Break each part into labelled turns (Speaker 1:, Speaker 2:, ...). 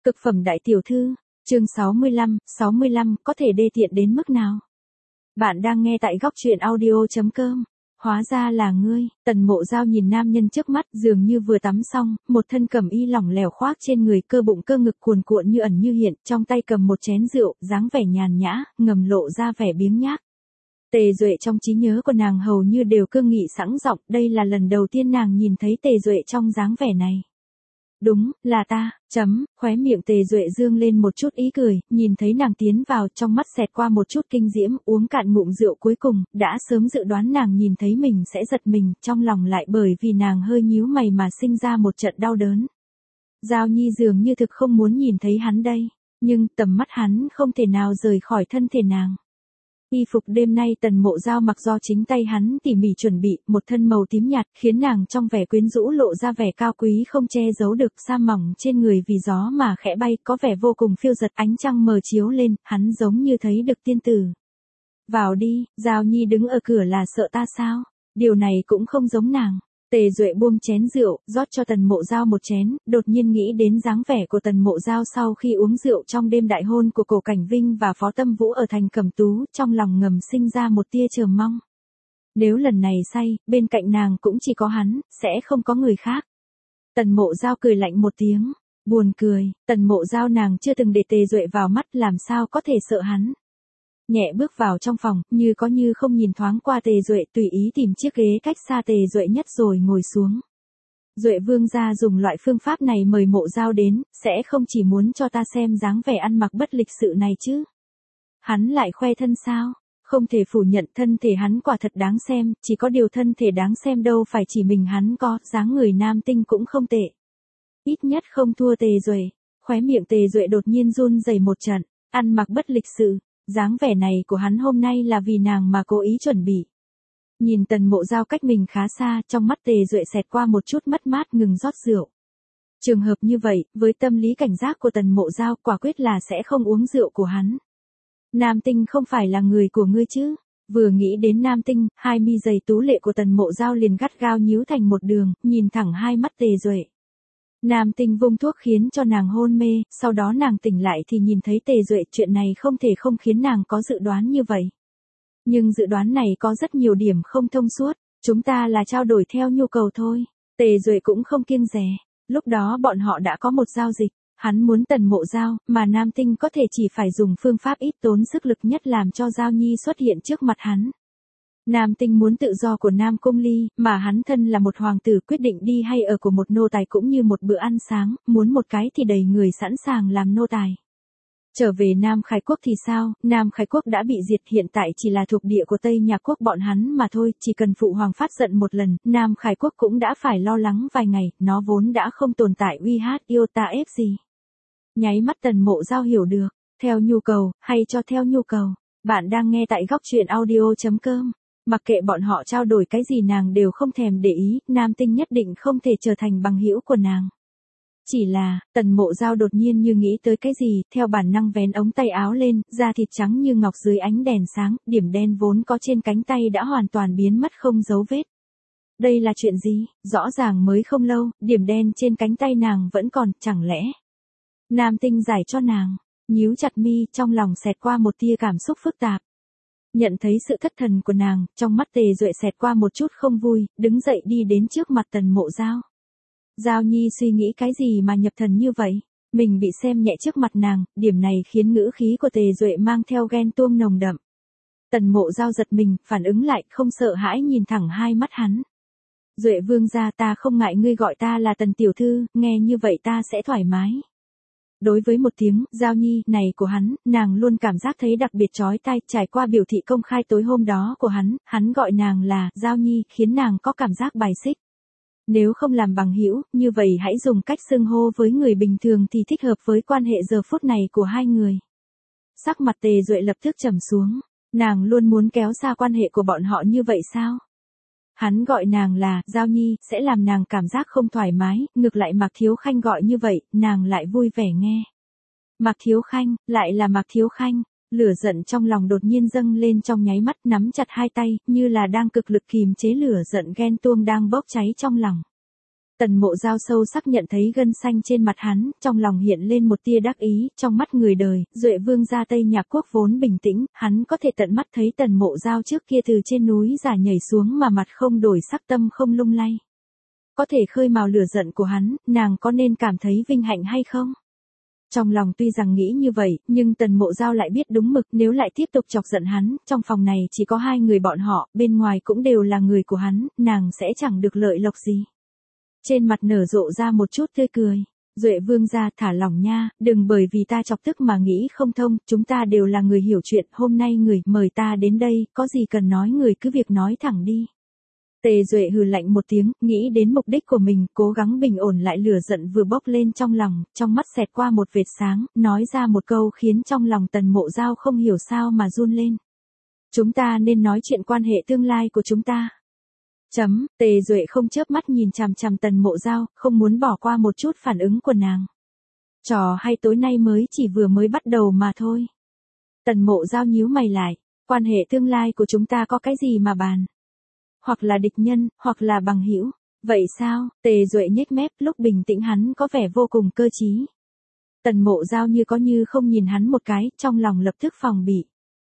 Speaker 1: Cực phẩm đại tiểu thư, chương 65, có thể đê tiện đến mức nào? Bạn đang nghe tại góc truyện audio.com. Hóa ra là ngươi. Tần Mộ Giao nhìn nam nhân trước mắt, dường như vừa tắm xong, một thân cẩm y lỏng lẻo khoác trên người, cơ bụng cơ ngực cuồn cuộn như ẩn như hiện, trong tay cầm một chén rượu, dáng vẻ nhàn nhã, ngầm lộ ra vẻ biếng nhác. Tề Duệ trong trí nhớ của nàng hầu như đều cương nghị sẵn giọng, đây là lần đầu tiên nàng nhìn thấy Tề Duệ trong dáng vẻ này. Đúng, là ta, khóe miệng Tề Duệ dương lên một chút ý cười, nhìn thấy nàng tiến vào, trong mắt xẹt qua một chút kinh diễm, uống cạn ngụm rượu cuối cùng, đã sớm dự đoán nàng nhìn thấy mình sẽ giật mình, trong lòng lại bởi vì nàng hơi nhíu mày mà sinh ra một trận đau đớn. Giao Nhi dường như thực không muốn nhìn thấy hắn đây, nhưng tầm mắt hắn không thể nào rời khỏi thân thể nàng. Y phục đêm nay Tần Mộ Giao mặc do chính tay hắn tỉ mỉ chuẩn bị, một thân màu tím nhạt, khiến nàng trong vẻ quyến rũ lộ ra vẻ cao quý không che giấu được, sa mỏng trên người vì gió mà khẽ bay, có vẻ vô cùng phiêu dật, ánh trăng mờ chiếu lên, hắn giống như thấy được tiên tử. Vào đi, Giao Nhi đứng ở cửa là sợ ta sao? Điều này cũng không giống nàng. Tề Duệ buông chén rượu, rót cho Tần Mộ Giao một chén, đột nhiên nghĩ đến dáng vẻ của Tần Mộ Giao sau khi uống rượu trong đêm đại hôn của Cổ Cảnh Vinh và Phó Tâm Vũ ở thành Cẩm Tú, trong lòng ngầm sinh ra một tia chờ mong. Nếu lần này say, bên cạnh nàng cũng chỉ có hắn, sẽ không có người khác. Tần Mộ Giao cười lạnh một tiếng, buồn cười, Tần Mộ Giao nàng chưa từng để Tề Duệ vào mắt, làm sao có thể sợ hắn. Nhẹ bước vào trong phòng, như có như không nhìn thoáng qua Tề Duệ, tùy ý tìm chiếc ghế cách xa Tề Duệ nhất rồi ngồi xuống. Duệ vương gia dùng loại phương pháp này mời Mộ Giao đến, sẽ không chỉ muốn cho ta xem dáng vẻ ăn mặc bất lịch sự này chứ. Hắn lại khoe thân sao? Không thể phủ nhận thân thể hắn quả thật đáng xem, chỉ có điều thân thể đáng xem đâu phải chỉ mình hắn có, dáng người nam tinh cũng không tệ. Ít nhất không thua Tề Duệ. Khóe miệng Tề Duệ đột nhiên run rẩy một trận, ăn mặc bất lịch sự. Dáng vẻ này của hắn hôm nay là vì nàng mà cố ý chuẩn bị. Nhìn Tần Mộ Giao cách mình khá xa, trong mắt Tề Duệ xẹt qua một chút mất mát, ngừng rót rượu. Trường hợp như vậy, với tâm lý cảnh giác của Tần Mộ Giao, quả quyết là sẽ không uống rượu của hắn. Nam tinh không phải là người của ngươi chứ? Vừa nghĩ đến nam tinh, hai mi dày tú lệ của Tần Mộ Giao liền gắt gao nhíu thành một đường, nhìn thẳng hai mắt Tề Duệ. Nam tinh vung thuốc khiến cho nàng hôn mê, sau đó nàng tỉnh lại thì nhìn thấy Tề Duệ, chuyện này không thể không khiến nàng có dự đoán như vậy. Nhưng dự đoán này có rất nhiều điểm không thông suốt, chúng ta là trao đổi theo nhu cầu thôi. Tề Duệ cũng không kiêng dè, lúc đó bọn họ đã có một giao dịch, hắn muốn Tần Mộ Giao, mà nam tinh có thể chỉ phải dùng phương pháp ít tốn sức lực nhất làm cho Giao Nhi xuất hiện trước mặt hắn. Nam tinh muốn tự do của Nam Cung Ly, mà hắn thân là một hoàng tử, quyết định đi hay ở của một nô tài cũng như một bữa ăn sáng, muốn một cái thì đầy người sẵn sàng làm nô tài. Trở về Nam Khải Quốc thì sao, Nam Khải Quốc đã bị diệt, hiện tại chỉ là thuộc địa của Tây Nhạc Quốc bọn hắn mà thôi, chỉ cần phụ hoàng phát giận một lần, Nam Khải Quốc cũng đã phải lo lắng vài ngày, nó vốn đã không tồn tại uy hát yêu ta ép gì. Nháy mắt Tần Mộ Giao hiểu được, theo nhu cầu, hay cho theo nhu cầu, bạn đang nghe tại góc truyện audio.com. Mặc kệ bọn họ trao đổi cái gì nàng đều không thèm để ý, nam tinh nhất định không thể trở thành bằng hữu của nàng. Chỉ là, Tần Mộ Giao đột nhiên như nghĩ tới cái gì, theo bản năng vén ống tay áo lên, da thịt trắng như ngọc dưới ánh đèn sáng, điểm đen vốn có trên cánh tay đã hoàn toàn biến mất không dấu vết. Đây là chuyện gì, rõ ràng mới không lâu, điểm đen trên cánh tay nàng vẫn còn, chẳng lẽ. Nam tinh giải cho nàng, nhíu chặt mi, trong lòng xẹt qua một tia cảm xúc phức tạp. Nhận thấy sự thất thần của nàng, trong mắt Tề Duệ xẹt qua một chút không vui, đứng dậy đi đến trước mặt Tần Mộ Giao. Giao Nhi suy nghĩ cái gì mà nhập thần như vậy? Mình bị xem nhẹ trước mặt nàng, điểm này khiến ngữ khí của Tề Duệ mang theo ghen tuông nồng đậm. Tần Mộ Giao giật mình, phản ứng lại, không sợ hãi nhìn thẳng hai mắt hắn. Duệ vương gia, ta không ngại ngươi gọi ta là Tần tiểu thư, nghe như vậy ta sẽ thoải mái. Đối với một tiếng Giao Nhi này của hắn, nàng luôn cảm giác thấy đặc biệt chói tai, trải qua biểu thị công khai tối hôm đó của hắn gọi nàng là Giao Nhi, khiến nàng có cảm giác bài xích. Nếu không làm bằng hữu, như vậy hãy dùng cách xưng hô với người bình thường thì thích hợp với quan hệ giờ phút này của hai người. Sắc mặt Tề Duệ lập tức trầm xuống, nàng luôn muốn kéo xa quan hệ của bọn họ như vậy sao? Hắn gọi nàng là Giao Nhi, sẽ làm nàng cảm giác không thoải mái, ngược lại Mạc Thiếu Khanh gọi như vậy, nàng lại vui vẻ nghe. Mạc Thiếu Khanh, lại là Mạc Thiếu Khanh, lửa giận trong lòng đột nhiên dâng lên, trong nháy mắt nắm chặt hai tay, như là đang cực lực kìm chế lửa giận ghen tuông đang bốc cháy trong lòng. Tần Mộ Giao sâu sắc nhận thấy gân xanh trên mặt hắn, trong lòng hiện lên một tia đắc ý, trong mắt người đời, Duệ Vương gia Tây Nhạc Quốc vốn bình tĩnh, hắn có thể tận mắt thấy Tần Mộ Giao trước kia từ trên núi giả nhảy xuống mà mặt không đổi sắc, tâm không lung lay. Có thể khơi mào lửa giận của hắn, nàng có nên cảm thấy vinh hạnh hay không? Trong lòng tuy rằng nghĩ như vậy, nhưng Tần Mộ Giao lại biết đúng mực, nếu lại tiếp tục chọc giận hắn, trong phòng này chỉ có hai người bọn họ, bên ngoài cũng đều là người của hắn, nàng sẽ chẳng được lợi lộc gì. Trên mặt nở rộ ra một chút tươi cười. Duệ Vương gia, thả lỏng nha, đừng bởi vì ta chọc tức mà nghĩ không thông, chúng ta đều là người hiểu chuyện, hôm nay người mời ta đến đây, có gì cần nói người cứ việc nói thẳng đi. Tề Duệ hừ lạnh một tiếng, nghĩ đến mục đích của mình, cố gắng bình ổn lại lửa giận vừa bốc lên trong lòng, trong mắt xẹt qua một vệt sáng, nói ra một câu khiến trong lòng Tần Mộ Giao không hiểu sao mà run lên. Chúng ta nên nói chuyện quan hệ tương lai của chúng ta. Tề Duệ không chớp mắt nhìn chằm chằm Tần Mộ Giao, không muốn bỏ qua một chút phản ứng của nàng. Trò hay tối nay chỉ vừa mới bắt đầu mà thôi. Tần Mộ Giao nhíu mày lại, quan hệ tương lai của chúng ta có cái gì mà bàn? Hoặc là địch nhân, hoặc là bằng hữu. Vậy sao? Tề Duệ nhếch mép, lúc bình tĩnh hắn có vẻ vô cùng cơ trí. Tần Mộ Giao như có như không nhìn hắn một cái, trong lòng lập tức phòng bị.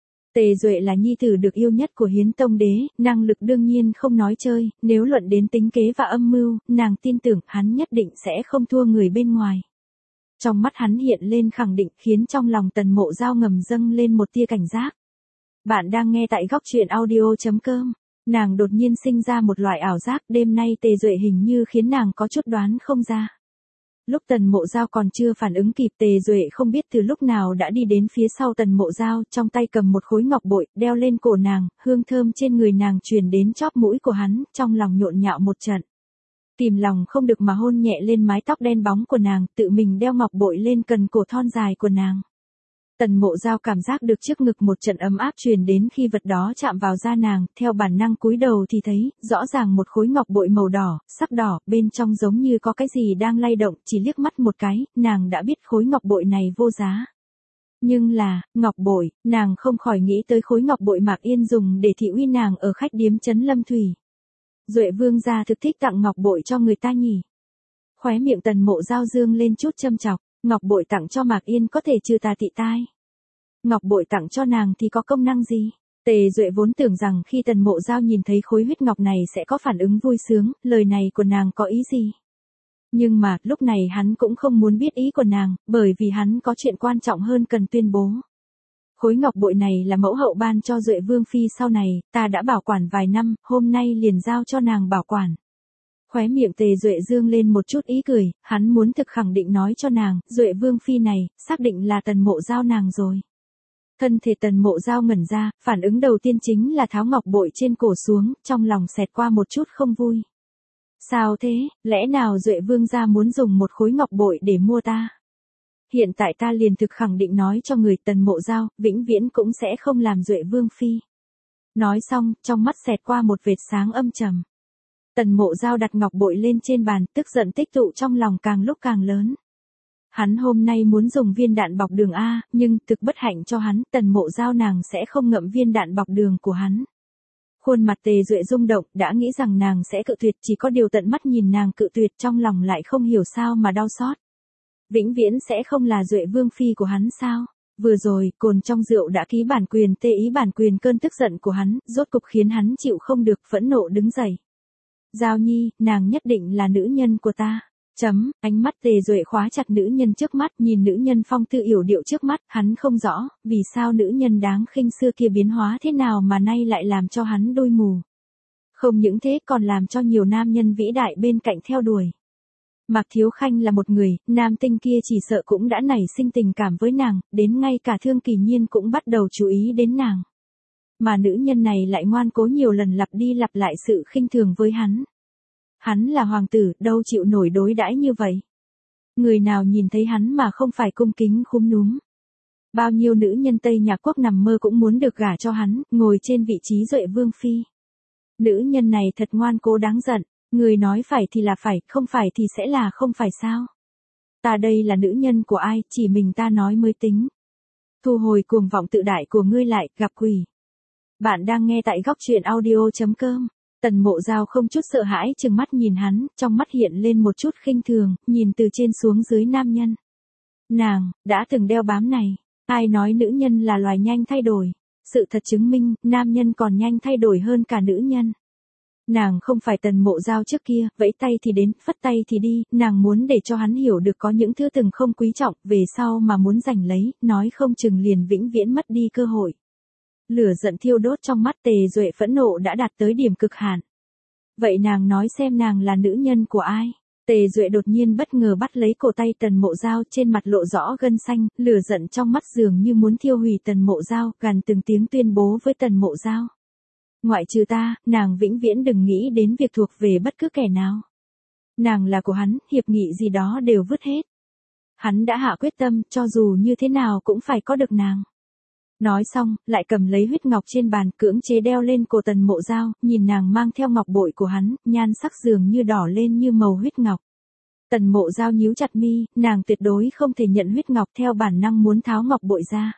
Speaker 1: Tề Duệ là nhi tử được yêu nhất của Hiến Tông Đế, năng lực đương nhiên không nói chơi, nếu luận đến tính kế và âm mưu, nàng tin tưởng hắn nhất định sẽ không thua người bên ngoài. Trong mắt hắn hiện lên khẳng định, khiến trong lòng Tần Mộ Giao ngầm dâng lên một tia cảnh giác. Bạn đang nghe tại góc truyện audio.com. Nàng đột nhiên sinh ra một loại ảo giác, đêm nay Tề Duệ hình như khiến nàng có chút đoán không ra. Lúc Tần Mộ Giao còn chưa phản ứng kịp, Tề Duệ không biết từ lúc nào đã đi đến phía sau Tần Mộ Giao, trong tay cầm một khối ngọc bội, đeo lên cổ nàng, hương thơm trên người nàng truyền đến chóp mũi của hắn, trong lòng nhộn nhạo một trận. Kìm lòng không được mà hôn nhẹ lên mái tóc đen bóng của nàng, tự mình đeo ngọc bội lên cần cổ thon dài của nàng. Tần Mộ Giao cảm giác được trước ngực một trận ấm áp truyền đến khi vật đó chạm vào da nàng, theo bản năng cúi đầu thì thấy, rõ ràng một khối ngọc bội màu đỏ, sắc đỏ, bên trong giống như có cái gì đang lay động, chỉ liếc mắt một cái, nàng đã biết khối ngọc bội này vô giá. Nhưng là, ngọc bội, nàng không khỏi nghĩ tới khối ngọc bội Mạc Yên dùng để thị uy nàng ở khách điếm trấn Lâm Thủy. Duệ Vương gia thực thích tặng ngọc bội cho người ta nhỉ? Khóe miệng Tần Mộ Giao dương lên chút châm chọc. Ngọc bội tặng cho Mạc Yên có thể trừ tà tị tai. Ngọc bội tặng cho nàng thì có công năng gì? Tề Duệ vốn tưởng rằng khi Tần Mộ Giao nhìn thấy khối huyết ngọc này sẽ có phản ứng vui sướng, lời này của nàng có ý gì? Nhưng mà, lúc này hắn cũng không muốn biết ý của nàng, bởi vì hắn có chuyện quan trọng hơn cần tuyên bố. Khối ngọc bội này là mẫu hậu ban cho Duệ Vương phi sau này, ta đã bảo quản vài năm, hôm nay liền giao cho nàng bảo quản. Khóe miệng Tề Duệ dương lên một chút ý cười, hắn muốn thực khẳng định nói cho nàng, Duệ Vương phi này, xác định là Tần Mộ Giao nàng rồi. Thân thể Tần Mộ Giao ngẩn ra, phản ứng đầu tiên chính là tháo ngọc bội trên cổ xuống, trong lòng xẹt qua một chút không vui. Sao thế, lẽ nào Duệ Vương gia muốn dùng một khối ngọc bội để mua ta? Hiện tại ta liền thực khẳng định nói cho người Tần Mộ Giao, vĩnh viễn cũng sẽ không làm Duệ Vương phi. Nói xong, trong mắt xẹt qua một vệt sáng âm trầm. Tần Mộ Giao đặt ngọc bội lên trên bàn, tức giận tích tụ trong lòng càng lúc càng lớn. Hắn hôm nay muốn dùng viên đạn bọc đường A, nhưng thực bất hạnh cho hắn, Tần Mộ Giao nàng sẽ không ngậm viên đạn bọc đường của hắn. Khuôn mặt Tề Duệ rung động, đã nghĩ rằng nàng sẽ cự tuyệt, chỉ có điều tận mắt nhìn nàng cự tuyệt trong lòng lại không hiểu sao mà đau xót. Vĩnh viễn sẽ không là Duệ Vương phi của hắn sao? Vừa rồi, cồn trong rượu đã ký bản quyền tê ý bản quyền cơn tức giận của hắn, rốt cục khiến hắn chịu không được, phẫn nộ đứng dậy. Giao Nhi, nàng nhất định là nữ nhân của ta. Ánh mắt Tề Duệ khóa chặt nữ nhân trước mắt, nhìn nữ nhân phong tư yểu điệu trước mắt, hắn không rõ, vì sao nữ nhân đáng khinh xưa kia biến hóa thế nào mà nay lại làm cho hắn đôi mù. Không những thế còn làm cho nhiều nam nhân vĩ đại bên cạnh theo đuổi. Mạc Thiếu Khanh là một người, nam tinh kia chỉ sợ cũng đã nảy sinh tình cảm với nàng, đến ngay cả Thương Kỳ Nhiên cũng bắt đầu chú ý đến nàng. Mà nữ nhân này lại ngoan cố nhiều lần lặp đi lặp lại sự khinh thường với hắn. Hắn là hoàng tử, đâu chịu nổi đối đãi như vậy. Người nào nhìn thấy hắn mà không phải cung kính khúm núm. Bao nhiêu nữ nhân Tây Nhạc Quốc nằm mơ cũng muốn được gả cho hắn, ngồi trên vị trí Duệ Vương phi. Nữ nhân này thật ngoan cố đáng giận, người nói phải thì là phải, không phải thì sẽ là không phải sao. Ta đây là nữ nhân của ai, chỉ mình ta nói mới tính. Thu hồi cuồng vọng tự đại của ngươi lại, gặp quỷ. Bạn đang nghe tại góc truyện audio.com. Tần Mộ Giao không chút sợ hãi trừng mắt nhìn hắn, trong mắt hiện lên một chút khinh thường, nhìn từ trên xuống dưới nam nhân. Nàng, đã từng đeo bám này, ai nói nữ nhân là loài nhanh thay đổi. Sự thật chứng minh, nam nhân còn nhanh thay đổi hơn cả nữ nhân. Nàng không phải Tần Mộ Giao trước kia, vẫy tay thì đến, phất tay thì đi, nàng muốn để cho hắn hiểu được có những thứ từng không quý trọng, về sau mà muốn giành lấy, nói không chừng liền vĩnh viễn mất đi cơ hội. Lửa giận thiêu đốt trong mắt Tề Duệ phẫn nộ đã đạt tới điểm cực hạn. Vậy nàng nói xem nàng là nữ nhân của ai? Tề Duệ đột nhiên bất ngờ bắt lấy cổ tay Tần Mộ Giao, trên mặt lộ rõ gân xanh, lửa giận trong mắt dường như muốn thiêu hủy Tần Mộ Giao, gằn từng tiếng tuyên bố với Tần Mộ Giao. Ngoại trừ ta, nàng vĩnh viễn đừng nghĩ đến việc thuộc về bất cứ kẻ nào. Nàng là của hắn, hiệp nghị gì đó đều vứt hết. Hắn đã hạ quyết tâm, cho dù như thế nào cũng phải có được nàng. Nói xong, lại cầm lấy huyết ngọc trên bàn, cưỡng chế đeo lên cổ Tần Mộ Giao, nhìn nàng mang theo ngọc bội của hắn, nhan sắc dường như đỏ lên như màu huyết ngọc. Tần Mộ Giao nhíu chặt mi, nàng tuyệt đối không thể nhận huyết ngọc, theo bản năng muốn tháo ngọc bội ra.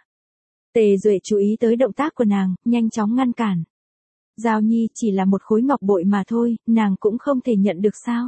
Speaker 1: Tề Duệ chú ý tới động tác của nàng, nhanh chóng ngăn cản. Giao Nhi chỉ là một khối ngọc bội mà thôi, nàng cũng không thể nhận được sao?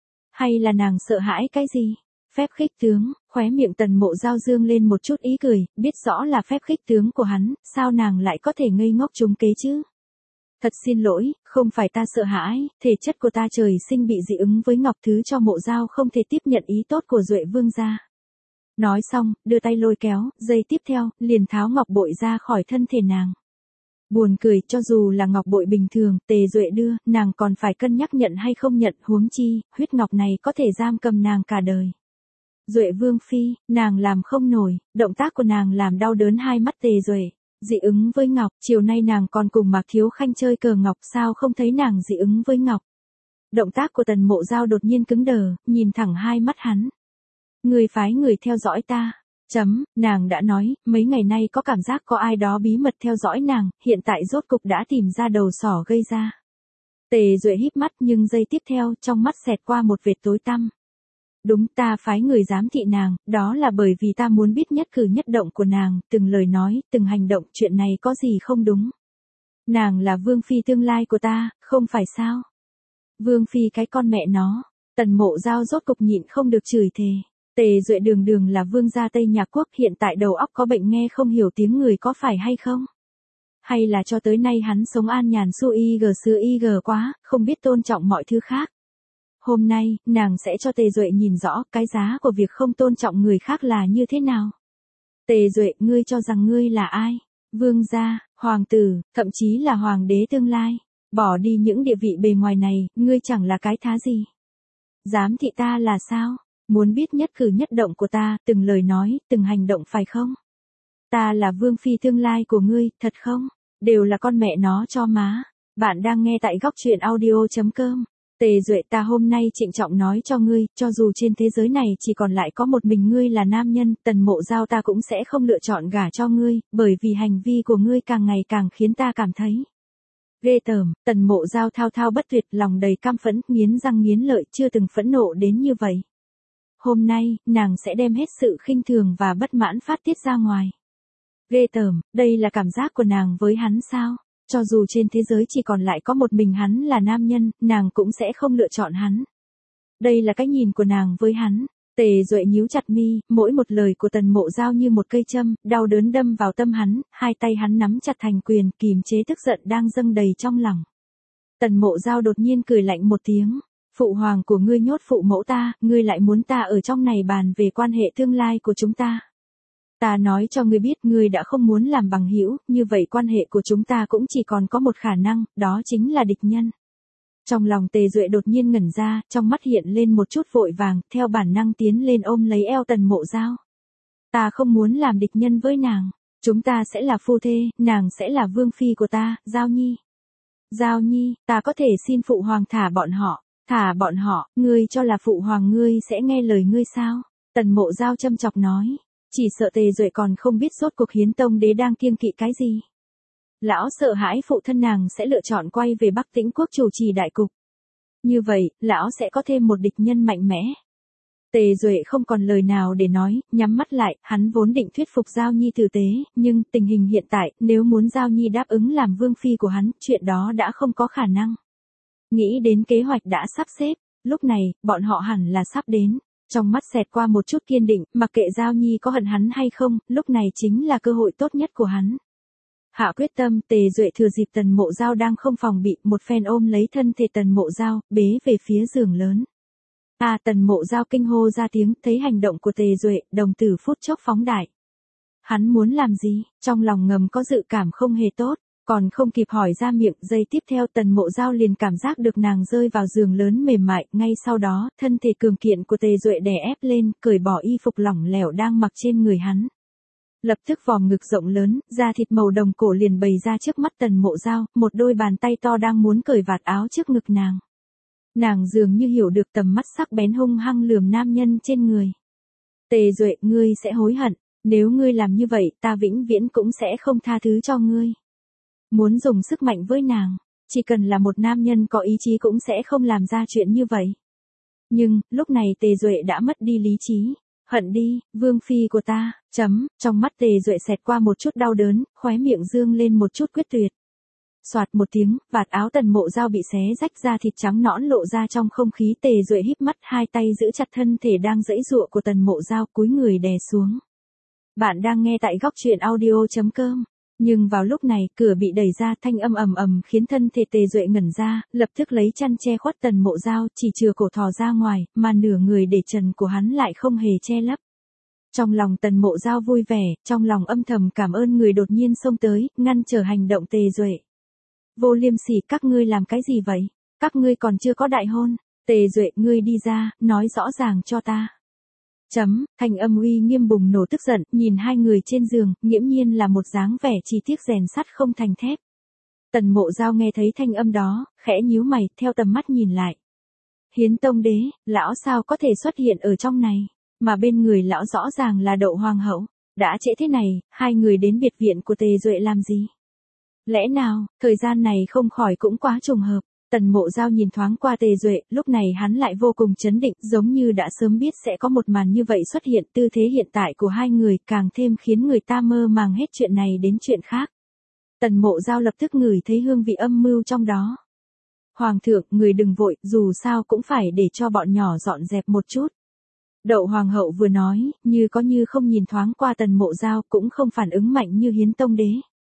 Speaker 1: Hay là nàng sợ hãi cái gì? Phép khích tướng, khóe miệng Tần Mộ Giao dương lên một chút ý cười, biết rõ là phép khích tướng của hắn, sao nàng lại có thể ngây ngốc trúng kế chứ? Thật xin lỗi, không phải ta sợ hãi, thể chất của ta trời sinh bị dị ứng với ngọc, thứ cho Mộ Giao không thể tiếp nhận ý tốt của Duệ vương gia. Nói xong, đưa tay lôi kéo, giây tiếp theo, liền tháo ngọc bội ra khỏi thân thể nàng. Buồn cười, cho dù là ngọc bội bình thường, Tề Duệ đưa, nàng còn phải cân nhắc nhận hay không nhận, huống chi, huyết ngọc này có thể giam cầm nàng cả đời. Duệ vương phi, nàng làm không nổi, động tác của nàng làm đau đớn hai mắt Tề Duệ. Dị ứng với ngọc, chiều nay nàng còn cùng Mạc Thiếu Khanh chơi cờ ngọc, sao không thấy nàng dị ứng với ngọc. Động tác của Tần Mộ Giao đột nhiên cứng đờ, nhìn thẳng hai mắt hắn. Người phái người theo dõi ta. Nàng đã nói, mấy ngày nay có cảm giác có ai đó bí mật theo dõi nàng, hiện tại rốt cục đã tìm ra đầu sỏ gây ra. Tề Duệ híp mắt nhưng giây tiếp theo, trong mắt xẹt qua một vệt tối tăm. Đúng, ta phái người giám thị nàng, đó là bởi vì ta muốn biết nhất cử nhất động của nàng, từng lời nói, từng hành động, chuyện này có gì không đúng. Nàng là vương phi tương lai của ta, không phải sao? Vương phi cái con mẹ nó. Tần Mộ Giao rốt cục nhịn không được chửi thề. Tề Duệ đường đường là vương gia Tây Nhạc Quốc, hiện tại đầu óc có bệnh nghe không hiểu tiếng người, có phải hay không? Hay là cho tới nay hắn sống an nhàn su y gờ xưa y gờ quá, không biết tôn trọng mọi thứ khác. Hôm nay, nàng sẽ cho Tề Duệ nhìn rõ cái giá của việc không tôn trọng người khác là như thế nào. Tề Duệ, ngươi cho rằng ngươi là ai? Vương gia, hoàng tử, thậm chí là hoàng đế tương lai. Bỏ đi những địa vị bề ngoài này, ngươi chẳng là cái thá gì. Giám thị ta là sao? Muốn biết nhất cử nhất động của ta, từng lời nói, từng hành động phải không? Ta là vương phi tương lai của ngươi, thật không? Đều là con mẹ nó cho má. Bạn đang nghe tại góc truyện audio.com. Tề Duệ, ta hôm nay trịnh trọng nói cho ngươi, cho dù trên thế giới này chỉ còn lại có một mình ngươi là nam nhân, Tần Mộ Giao ta cũng sẽ không lựa chọn gả cho ngươi, bởi vì hành vi của ngươi càng ngày càng khiến ta cảm thấy ghê tởm. Tần Mộ Giao thao thao bất tuyệt, lòng đầy căm phẫn, nghiến răng nghiến lợi, chưa từng phẫn nộ đến như vậy. Hôm nay, nàng sẽ đem hết sự khinh thường và bất mãn phát tiết ra ngoài. Ghê tởm, đây là cảm giác của nàng với hắn sao? Cho dù trên thế giới chỉ còn lại có một mình hắn là nam nhân, nàng cũng sẽ không lựa chọn hắn. Đây là cái nhìn của nàng với hắn. Tề Duệ nhíu chặt mi, mỗi một lời của Tần Mộ Giao như một cây châm, đau đớn đâm vào tâm hắn, hai tay hắn nắm chặt thành quyền, kìm chế tức giận đang dâng đầy trong lòng. Tần Mộ Giao đột nhiên cười lạnh một tiếng. Phụ hoàng của ngươi nhốt phụ mẫu ta, ngươi lại muốn ta ở trong này bàn về quan hệ tương lai của chúng ta. Ta nói cho ngươi biết, ngươi đã không muốn làm bằng hữu, như vậy quan hệ của chúng ta cũng chỉ còn có một khả năng, đó chính là địch nhân. Trong lòng Tề Duệ đột nhiên ngẩn ra, trong mắt hiện lên một chút vội vàng, theo bản năng tiến lên ôm lấy eo Tần Mộ Giao. Ta không muốn làm địch nhân với nàng, chúng ta sẽ là phu thê, nàng sẽ là vương phi của ta, Giao Nhi. Giao Nhi, ta có thể xin phụ hoàng thả bọn họ. Thả bọn họ, ngươi cho là phụ hoàng ngươi sẽ nghe lời ngươi sao? Tần Mộ Giao châm chọc nói. Chỉ sợ Tề Duệ còn không biết rốt cuộc Hiến Tông đế đang kiêng kỵ cái gì. Lão sợ hãi phụ thân nàng sẽ lựa chọn quay về Bắc Tĩnh quốc chủ trì đại cục. Như vậy, lão sẽ có thêm một địch nhân mạnh mẽ. Tề Duệ không còn lời nào để nói, nhắm mắt lại, hắn vốn định thuyết phục Giao Nhi tử tế, nhưng tình hình hiện tại, nếu muốn Giao Nhi đáp ứng làm vương phi của hắn, chuyện đó đã không có khả năng. Nghĩ đến kế hoạch đã sắp xếp, lúc này, bọn họ hẳn là sắp đến. Trong mắt xẹt qua một chút kiên định, mặc kệ Giao Nhi có hận hắn hay không, lúc này chính là cơ hội tốt nhất của hắn. Hạ quyết tâm, Tề Duệ thừa dịp Tần Mộ Giao đang không phòng bị, một phen ôm lấy thân thể Tần Mộ Giao, bế về phía giường lớn. Tần Mộ Giao kinh hô ra tiếng, thấy hành động của Tề Duệ, đồng tử phút chốc phóng đại. Hắn muốn làm gì? Trong lòng ngầm có dự cảm không hề tốt, còn không kịp hỏi ra miệng, giây tiếp theo Tần Mộ Giao liền cảm giác được nàng rơi vào giường lớn mềm mại, ngay sau đó, thân thể cường kiện của Tề Duệ đè ép lên, cởi bỏ y phục lỏng lẻo đang mặc trên người hắn. Lập tức vòm ngực rộng lớn, da thịt màu đồng cổ liền bày ra trước mắt Tần Mộ Giao, một đôi bàn tay to đang muốn cởi vạt áo trước ngực nàng. Nàng dường như hiểu được tầm mắt sắc bén hung hăng lườm nam nhân trên người. Tề Duệ, ngươi sẽ hối hận, nếu ngươi làm như vậy, ta vĩnh viễn cũng sẽ không tha thứ cho ngươi. Muốn dùng sức mạnh với nàng, chỉ cần là một nam nhân có ý chí cũng sẽ không làm ra chuyện như vậy. Nhưng, lúc này Tề Duệ đã mất đi lý trí. Hận đi, vương phi của ta, trong mắt Tề Duệ xẹt qua một chút đau đớn, khóe miệng dương lên một chút quyết tuyệt. Soạt một tiếng, vạt áo Tần Mộ Giao bị xé rách ra, thịt trắng nõn lộ ra trong không khí. Tề Duệ híp mắt, hai tay giữ chặt thân thể đang giãy giụa của Tần Mộ Giao, cúi người đè xuống. Bạn đang nghe tại góc truyện audio.com. Nhưng vào lúc này, cửa bị đẩy ra, thanh âm ầm ầm khiến thân thể Tề Duệ ngẩn ra, lập tức lấy chăn che khuất Tần Mộ Giao, chỉ chừa cổ thò ra ngoài, mà nửa người để trần của hắn lại không hề che lấp. Trong lòng Tần Mộ Giao vui vẻ, trong lòng âm thầm cảm ơn người đột nhiên xông tới, ngăn trở hành động Tề Duệ. Vô liêm sỉ, các ngươi làm cái gì vậy? Các ngươi còn chưa có đại hôn. Tề Duệ, ngươi đi ra, nói rõ ràng cho ta. Thanh âm uy nghiêm bùng nổ tức giận, nhìn hai người trên giường, nghiễm nhiên là một dáng vẻ chi tiết rèn sắt không thành thép. Tần Mộ Giao nghe thấy thanh âm đó, khẽ nhíu mày, theo tầm mắt nhìn lại. Hiến Tông Đế, lão sao có thể xuất hiện ở trong này, mà bên người lão rõ ràng là Đậu Hoàng hậu. Đã trễ thế này, hai người đến biệt viện của Tề Duệ làm gì? Lẽ nào, thời gian này không khỏi cũng quá trùng hợp. Tần Mộ Giao nhìn thoáng qua Tề Duệ, lúc này hắn lại vô cùng chấn định, giống như đã sớm biết sẽ có một màn như vậy xuất hiện. Tư thế hiện tại của hai người càng thêm khiến người ta mơ màng hết chuyện này đến chuyện khác. Tần Mộ Giao lập tức ngửi thấy hương vị âm mưu trong đó. Hoàng thượng, người đừng vội, dù sao cũng phải để cho bọn nhỏ dọn dẹp một chút. Đậu Hoàng hậu vừa nói, như có như không nhìn thoáng qua Tần Mộ Giao, cũng không phản ứng mạnh như Hiến Tông Đế.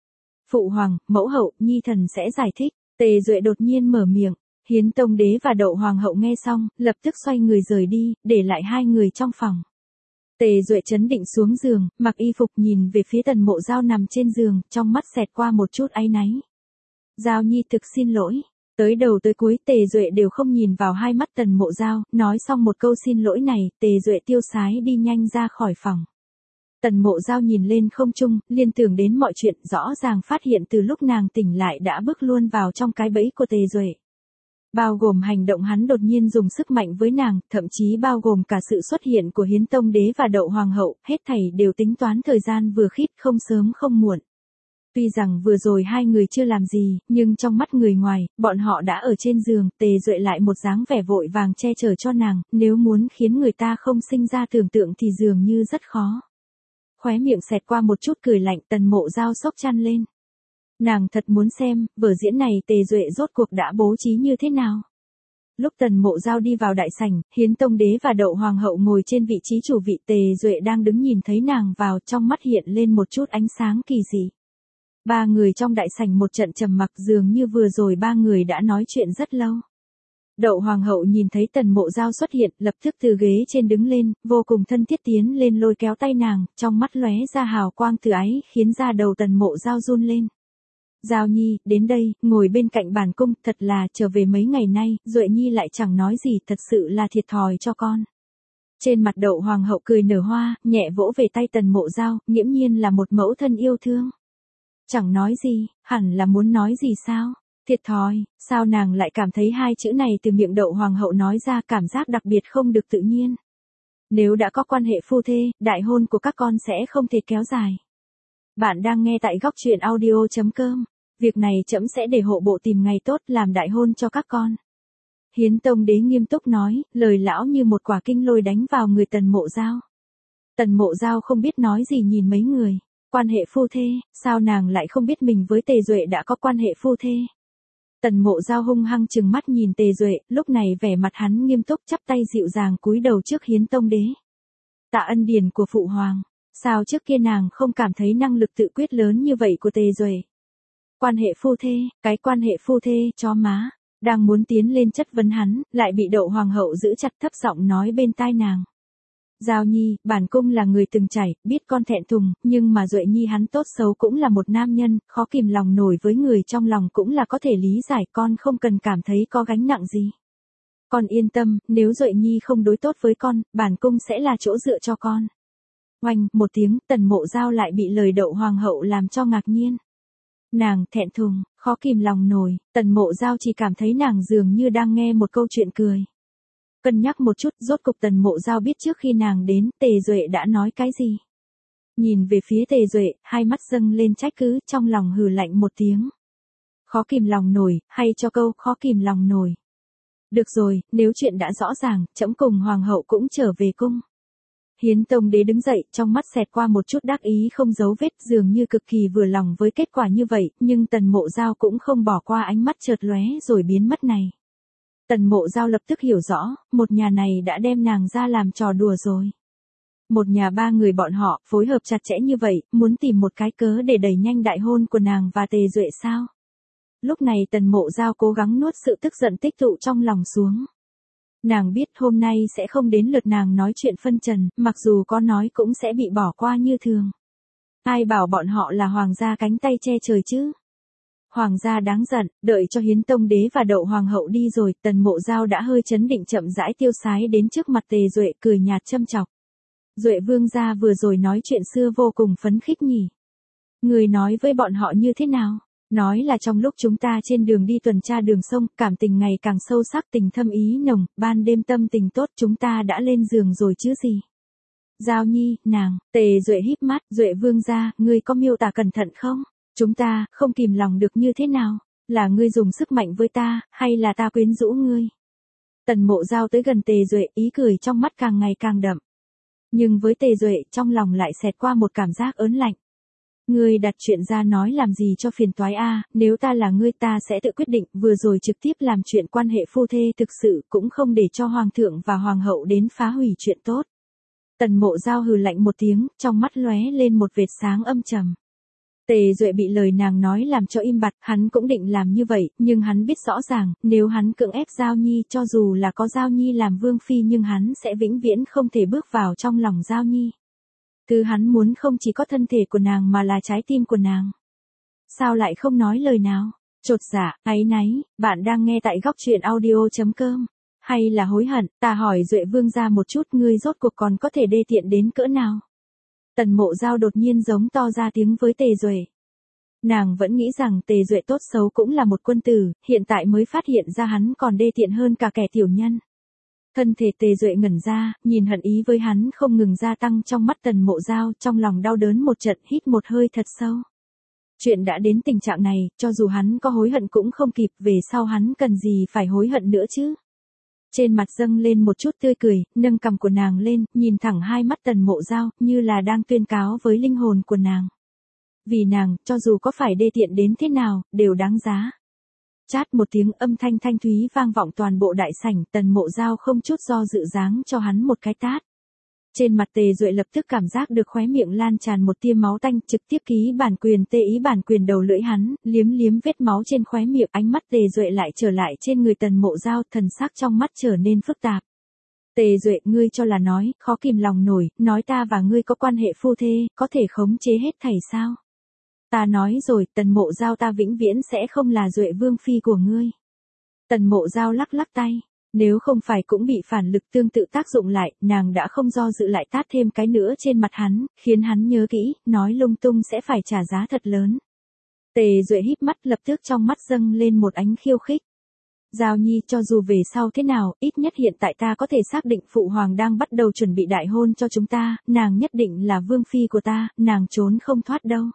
Speaker 1: Phụ hoàng, mẫu hậu, nhi thần sẽ giải thích. Tề Duệ đột nhiên mở miệng. Hiến Tông Đế và Đậu Hoàng hậu nghe xong, lập tức xoay người rời đi, để lại hai người trong phòng. Tề Duệ trấn định xuống giường, mặc y phục nhìn về phía Tần Mộ Giao nằm trên giường, trong mắt xẹt qua một chút áy náy. Giao Nhi thực xin lỗi. Tới đầu tới cuối Tề Duệ đều không nhìn vào hai mắt Tần Mộ Giao, nói xong một câu xin lỗi này, Tề Duệ tiêu sái đi nhanh ra khỏi phòng. Tần Mộ Giao nhìn lên không trung, liên tưởng đến mọi chuyện, rõ ràng phát hiện từ lúc nàng tỉnh lại đã bước luôn vào trong cái bẫy của Tề Duệ. Bao gồm hành động hắn đột nhiên dùng sức mạnh với nàng, thậm chí bao gồm cả sự xuất hiện của Hiến Tông Đế và Đậu Hoàng hậu, hết thảy đều tính toán thời gian vừa khít, không sớm không muộn. Tuy rằng vừa rồi hai người chưa làm gì, nhưng trong mắt người ngoài, bọn họ đã ở trên giường, Tề Duệ lại một dáng vẻ vội vàng che chở cho nàng, nếu muốn khiến người ta không sinh ra tưởng tượng thì dường như rất khó. Khóe miệng xẹt qua một chút cười lạnh, Tần Mộ Giao xốc chăn lên. Nàng thật muốn xem, vở diễn này Tề Duệ rốt cuộc đã bố trí như thế nào. Lúc Tần Mộ Giao đi vào đại sảnh, Hiến Tông Đế và Đậu Hoàng hậu ngồi trên vị trí chủ vị, Tề Duệ đang đứng nhìn thấy nàng vào, trong mắt hiện lên một chút ánh sáng kỳ dị. Ba người trong đại sảnh một trận trầm mặc, dường như vừa rồi ba người đã nói chuyện rất lâu. Đậu Hoàng hậu nhìn thấy Tần Mộ Giao xuất hiện, lập tức từ ghế trên đứng lên, vô cùng thân thiết tiến lên lôi kéo tay nàng, trong mắt lóe ra hào quang từ ái, khiến da đầu Tần Mộ Giao run lên. Giao Nhi, đến đây, ngồi bên cạnh bàn cung, thật là, trở về mấy ngày nay, Duệ Nhi lại chẳng nói gì, thật sự là thiệt thòi cho con. Trên mặt Đậu Hoàng hậu cười nở hoa, nhẹ vỗ về tay Tần Mộ Giao, nghiễm nhiên là một mẫu thân yêu thương. Chẳng nói gì, hẳn là muốn nói gì sao? Thiệt thòi, sao nàng lại cảm thấy hai chữ này từ miệng Đậu Hoàng hậu nói ra cảm giác đặc biệt không được tự nhiên. Nếu đã có quan hệ phu thê, đại hôn của các con sẽ không thể kéo dài. Bạn đang nghe tại góc truyện audio.com. Việc này trẫm sẽ để hộ bộ tìm ngày tốt làm đại hôn cho các con. Hiến Tông Đế nghiêm túc nói, lời lão như một quả kinh lôi đánh vào người Tần Mộ Giao. Tần Mộ Giao không biết nói gì nhìn mấy người. Quan hệ phu thê, sao nàng lại không biết mình với Tề Duệ đã có quan hệ phu thê? Tần Mộ Giao hung hăng trừng mắt nhìn Tề Duệ, lúc này vẻ mặt hắn nghiêm túc chắp tay dịu dàng cúi đầu trước Hiến Tông Đế. Tạ ân điển của phụ hoàng, sao trước kia nàng không cảm thấy năng lực tự quyết lớn như vậy của Tề Duệ? Quan hệ phu thê, cái quan hệ phu thê, chó má. Đang muốn tiến lên chất vấn hắn, lại bị Đậu hoàng hậu giữ chặt thấp giọng nói bên tai nàng. Giao Nhi, bản cung là người từng trải, biết con thẹn thùng, nhưng mà Duệ Nhi hắn tốt xấu cũng là một nam nhân, khó kìm lòng nổi với người trong lòng cũng là có thể lý giải, con không cần cảm thấy có gánh nặng gì. Con yên tâm, nếu Duệ Nhi không đối tốt với con, bản cung sẽ là chỗ dựa cho con. Oanh, một tiếng, Tần Mộ Giao lại bị lời Đậu hoàng hậu làm cho ngạc nhiên. Nàng thẹn thùng, khó kìm lòng nổi, Tần Mộ Giao chỉ cảm thấy nàng dường như đang nghe một câu chuyện cười. Cân nhắc một chút, rốt cục Tần Mộ Giao biết trước khi nàng đến, Tề Duệ đã nói cái gì. Nhìn về phía Tề Duệ, hai mắt dâng lên trách cứ, trong lòng hừ lạnh một tiếng. Khó kìm lòng nổi, hay cho câu khó kìm lòng nổi. Được rồi, nếu chuyện đã rõ ràng, trẫm cùng hoàng hậu cũng trở về cung. Hiến Tông Đế đứng dậy, trong mắt xẹt qua một chút đắc ý không giấu vết, dường như cực kỳ vừa lòng với kết quả như vậy, nhưng Tần Mộ Giao cũng không bỏ qua ánh mắt chợt lóe rồi biến mất này. Tần Mộ Giao lập tức hiểu rõ, một nhà này đã đem nàng ra làm trò đùa rồi. Một nhà ba người bọn họ, phối hợp chặt chẽ như vậy, muốn tìm một cái cớ để đẩy nhanh đại hôn của nàng và Tề Duệ sao? Lúc này Tần Mộ Giao cố gắng nuốt sự tức giận tích tụ trong lòng xuống. Nàng biết hôm nay sẽ không đến lượt nàng nói chuyện phân trần, mặc dù có nói cũng sẽ bị bỏ qua như thường. Ai bảo bọn họ là hoàng gia cánh tay che trời chứ? Hoàng gia đáng giận, đợi cho Hiến Tông Đế và Đậu hoàng hậu đi rồi, Tần Mộ Giao đã hơi chấn định chậm rãi tiêu sái đến trước mặt Tề Duệ cười nhạt châm chọc. Duệ vương gia vừa rồi nói chuyện xưa vô cùng phấn khích nhỉ. Người nói với bọn họ như thế nào? Nói là trong lúc chúng ta trên đường đi tuần tra đường sông, cảm tình ngày càng sâu sắc, tình thâm ý nồng, ban đêm tâm tình tốt, chúng ta đã lên giường rồi chứ gì. Giao Nhi, nàng, Tề Duệ híp mắt, Duệ vương gia, ngươi có miêu tả cẩn thận không? Chúng ta, không kìm lòng được như thế nào? Là ngươi dùng sức mạnh với ta, hay là ta quyến rũ ngươi? Tần Mộ Giao tới gần Tề Duệ, ý cười trong mắt càng ngày càng đậm. Nhưng với Tề Duệ, trong lòng lại xẹt qua một cảm giác ớn lạnh. Ngươi đặt chuyện ra nói làm gì cho phiền toái a, nếu ta là ngươi ta sẽ tự quyết định, vừa rồi trực tiếp làm chuyện quan hệ phu thê thực sự cũng không để cho hoàng thượng và hoàng hậu đến phá hủy chuyện tốt. Tần Mộ Giao hừ lạnh một tiếng, trong mắt lóe lên một vệt sáng âm trầm. Tề Duệ bị lời nàng nói làm cho im bặt, hắn cũng định làm như vậy, nhưng hắn biết rõ ràng, nếu hắn cưỡng ép Giao Nhi, cho dù là có Giao Nhi làm vương phi nhưng hắn sẽ vĩnh viễn không thể bước vào trong lòng Giao Nhi. Thứ hắn muốn không chỉ có thân thể của nàng mà là trái tim của nàng. Sao lại không nói lời nào? Chột dạ, áy náy, bạn đang nghe tại góc truyện audio.com. Hay là hối hận, ta hỏi Duệ vương gia một chút, ngươi rốt cuộc còn có thể đê tiện đến cỡ nào? Tần Mộ Giao đột nhiên giống to ra tiếng với Tề Duệ. Nàng vẫn nghĩ rằng Tề Duệ tốt xấu cũng là một quân tử, hiện tại mới phát hiện ra hắn còn đê tiện hơn cả kẻ tiểu nhân. Thân thể Tề Duệ ngẩn ra, nhìn hận ý với hắn không ngừng gia tăng trong mắt Tần Mộ Giao, trong lòng đau đớn một trận, hít một hơi thật sâu. Chuyện đã đến tình trạng này, cho dù hắn có hối hận cũng không kịp, về sau hắn cần gì phải hối hận nữa chứ. Trên mặt dâng lên một chút tươi cười, nâng cằm của nàng lên, nhìn thẳng hai mắt Tần Mộ Giao, như là đang tuyên cáo với linh hồn của nàng. Vì nàng, cho dù có phải đê tiện đến thế nào, đều đáng giá. Chát một tiếng âm thanh thanh thúy vang vọng toàn bộ đại sảnh, Tần Mộ Giao không chút do dự giáng cho hắn một cái tát. Trên mặt Tề Duệ lập tức cảm giác được khóe miệng lan tràn một tia máu tanh, trực tiếp ký bản quyền tê ý bản quyền đầu lưỡi hắn, liếm liếm vết máu trên khóe miệng, ánh mắt Tề Duệ lại trở lại trên người Tần Mộ Giao, thần sắc trong mắt trở nên phức tạp. Tề Duệ, ngươi cho là nói, khó kìm lòng nổi, nói ta và ngươi có quan hệ phu thê, có thể khống chế hết thảy sao? Ta nói rồi, Tần Mộ Giao, ta vĩnh viễn sẽ không là Duệ vương phi của ngươi. Tần Mộ Giao lắc lắc tay. Nếu không phải cũng bị phản lực tương tự tác dụng lại, nàng đã không do dự lại tát thêm cái nữa trên mặt hắn, khiến hắn nhớ kỹ, nói lung tung sẽ phải trả giá thật lớn. Tề Duệ híp mắt, lập tức trong mắt dâng lên một ánh khiêu khích. Giao Nhi, cho dù về sau thế nào, ít nhất hiện tại ta có thể xác định phụ hoàng đang bắt đầu chuẩn bị đại hôn cho chúng ta, nàng nhất định là vương phi của ta, nàng trốn không thoát đâu.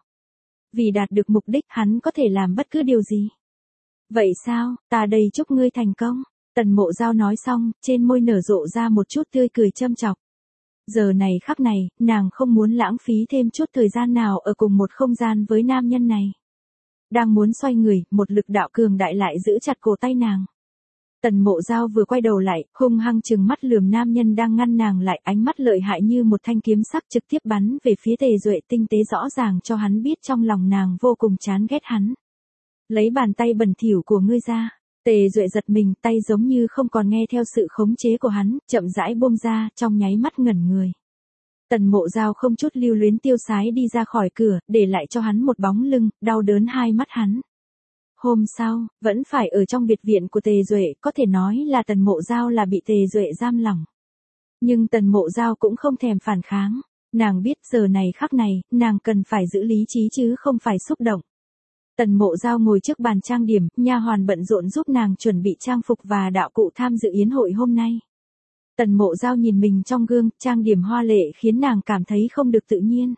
Speaker 1: Vì đạt được mục đích, hắn có thể làm bất cứ điều gì. Vậy sao, ta đây chúc ngươi thành công. Tần Mộ Giao nói xong, trên môi nở rộ ra một chút tươi cười châm chọc. Giờ này khắc này, nàng không muốn lãng phí thêm chút thời gian nào ở cùng một không gian với nam nhân này. đang muốn xoay người, một lực đạo cường đại lại giữ chặt cổ tay nàng. Tần Mộ Giao vừa quay đầu lại, hung hăng trừng mắt lườm nam nhân đang ngăn nàng lại, ánh mắt lợi hại như một thanh kiếm sắc trực tiếp bắn về phía Tề Duệ, tinh tế rõ ràng cho hắn biết trong lòng nàng vô cùng chán ghét hắn. Lấy bàn tay bẩn thỉu của ngươi ra. Tề Duệ giật mình, tay giống như không còn nghe theo sự khống chế của hắn, chậm rãi buông ra, trong nháy mắt ngẩn người. Tần Mộ Giao không chút lưu luyến tiêu sái đi ra khỏi cửa, để lại cho hắn một bóng lưng, đau đớn hai mắt hắn. Hôm sau, vẫn phải ở trong biệt viện của Tề Duệ, có thể nói là Tần Mộ Giao là bị Tề Duệ giam lỏng. Nhưng Tần Mộ Giao cũng không thèm phản kháng, nàng biết giờ này khắc này, nàng cần phải giữ lý trí chứ không phải xúc động. Tần Mộ Giao ngồi trước bàn trang điểm, nha hoàn bận rộn giúp nàng chuẩn bị trang phục và đạo cụ tham dự yến hội hôm nay. Tần Mộ Giao nhìn mình trong gương, trang điểm hoa lệ khiến nàng cảm thấy không được tự nhiên.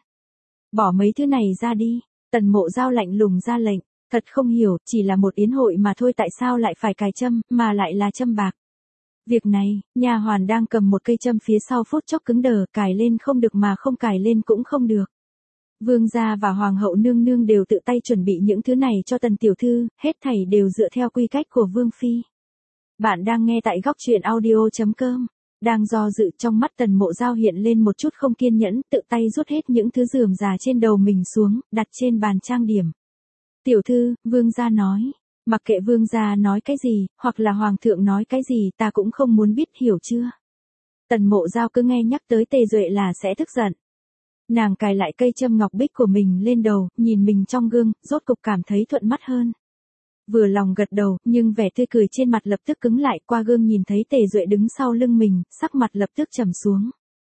Speaker 1: Bỏ mấy thứ này ra đi, Tần Mộ Giao lạnh lùng ra lệnh, thật không hiểu, chỉ là một yến hội mà thôi tại sao lại phải cài châm, mà lại là châm bạc. Việc này, nha hoàn đang cầm một cây châm phía sau phút chốc cứng đờ, cài lên không được mà không cài lên cũng không được. Vương gia và hoàng hậu nương nương đều tự tay chuẩn bị những thứ này cho Tần tiểu thư, hết thảy đều dựa theo quy cách của vương phi. Bạn đang nghe tại góc truyện audio.com. Đang do dự, trong mắt Tần Mộ Giao hiện lên một chút không kiên nhẫn, tự tay rút hết những thứ rườm rà trên đầu mình xuống, đặt trên bàn trang điểm. Tiểu thư, vương gia nói. Mặc kệ vương gia nói cái gì, hoặc là hoàng thượng nói cái gì, ta cũng không muốn biết, hiểu chưa? Tần Mộ Giao cứ nghe nhắc tới Tề Duệ là sẽ tức giận. Nàng cài lại cây châm ngọc bích của mình lên đầu, nhìn mình trong gương, rốt cục cảm thấy thuận mắt hơn. Vừa lòng gật đầu, nhưng vẻ tươi cười trên mặt lập tức cứng lại, qua gương nhìn thấy Tề Duệ đứng sau lưng mình, sắc mặt lập tức trầm xuống.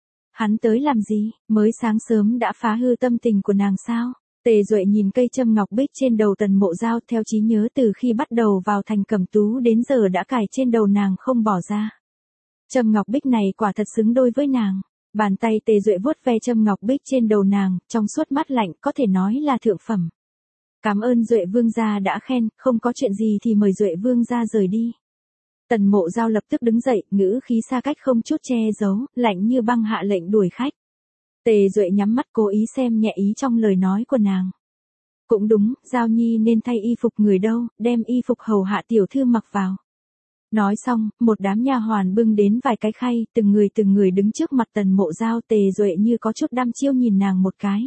Speaker 1: Hắn tới làm gì, mới sáng sớm đã phá hư tâm tình của nàng sao? Tề Duệ nhìn cây châm ngọc bích trên đầu Tần Mộ Giao, theo trí nhớ từ khi bắt đầu vào thành Cẩm Tú đến giờ đã cài trên đầu nàng không bỏ ra. Châm ngọc bích này quả thật xứng đôi với nàng. Bàn tay Tề Duệ vuốt ve châm ngọc bích trên đầu nàng, trong suốt mắt lạnh, có thể nói là thượng phẩm. Cảm ơn Duệ vương gia đã khen, không có chuyện gì thì mời Duệ vương gia rời đi. Tần Mộ Giao lập tức đứng dậy, ngữ khí xa cách không chút che giấu, lạnh như băng hạ lệnh đuổi khách. Tề Duệ nhắm mắt cố ý xem nhẹ ý trong lời nói của nàng. Cũng đúng, Giao Nhi nên thay y phục người đâu, đem y phục hầu hạ tiểu thư mặc vào. Nói xong, một đám nha hoàn bưng đến vài cái khay, từng người đứng trước mặt Tần Mộ Giao. Tề Duệ như có chút đăm chiêu nhìn nàng một cái.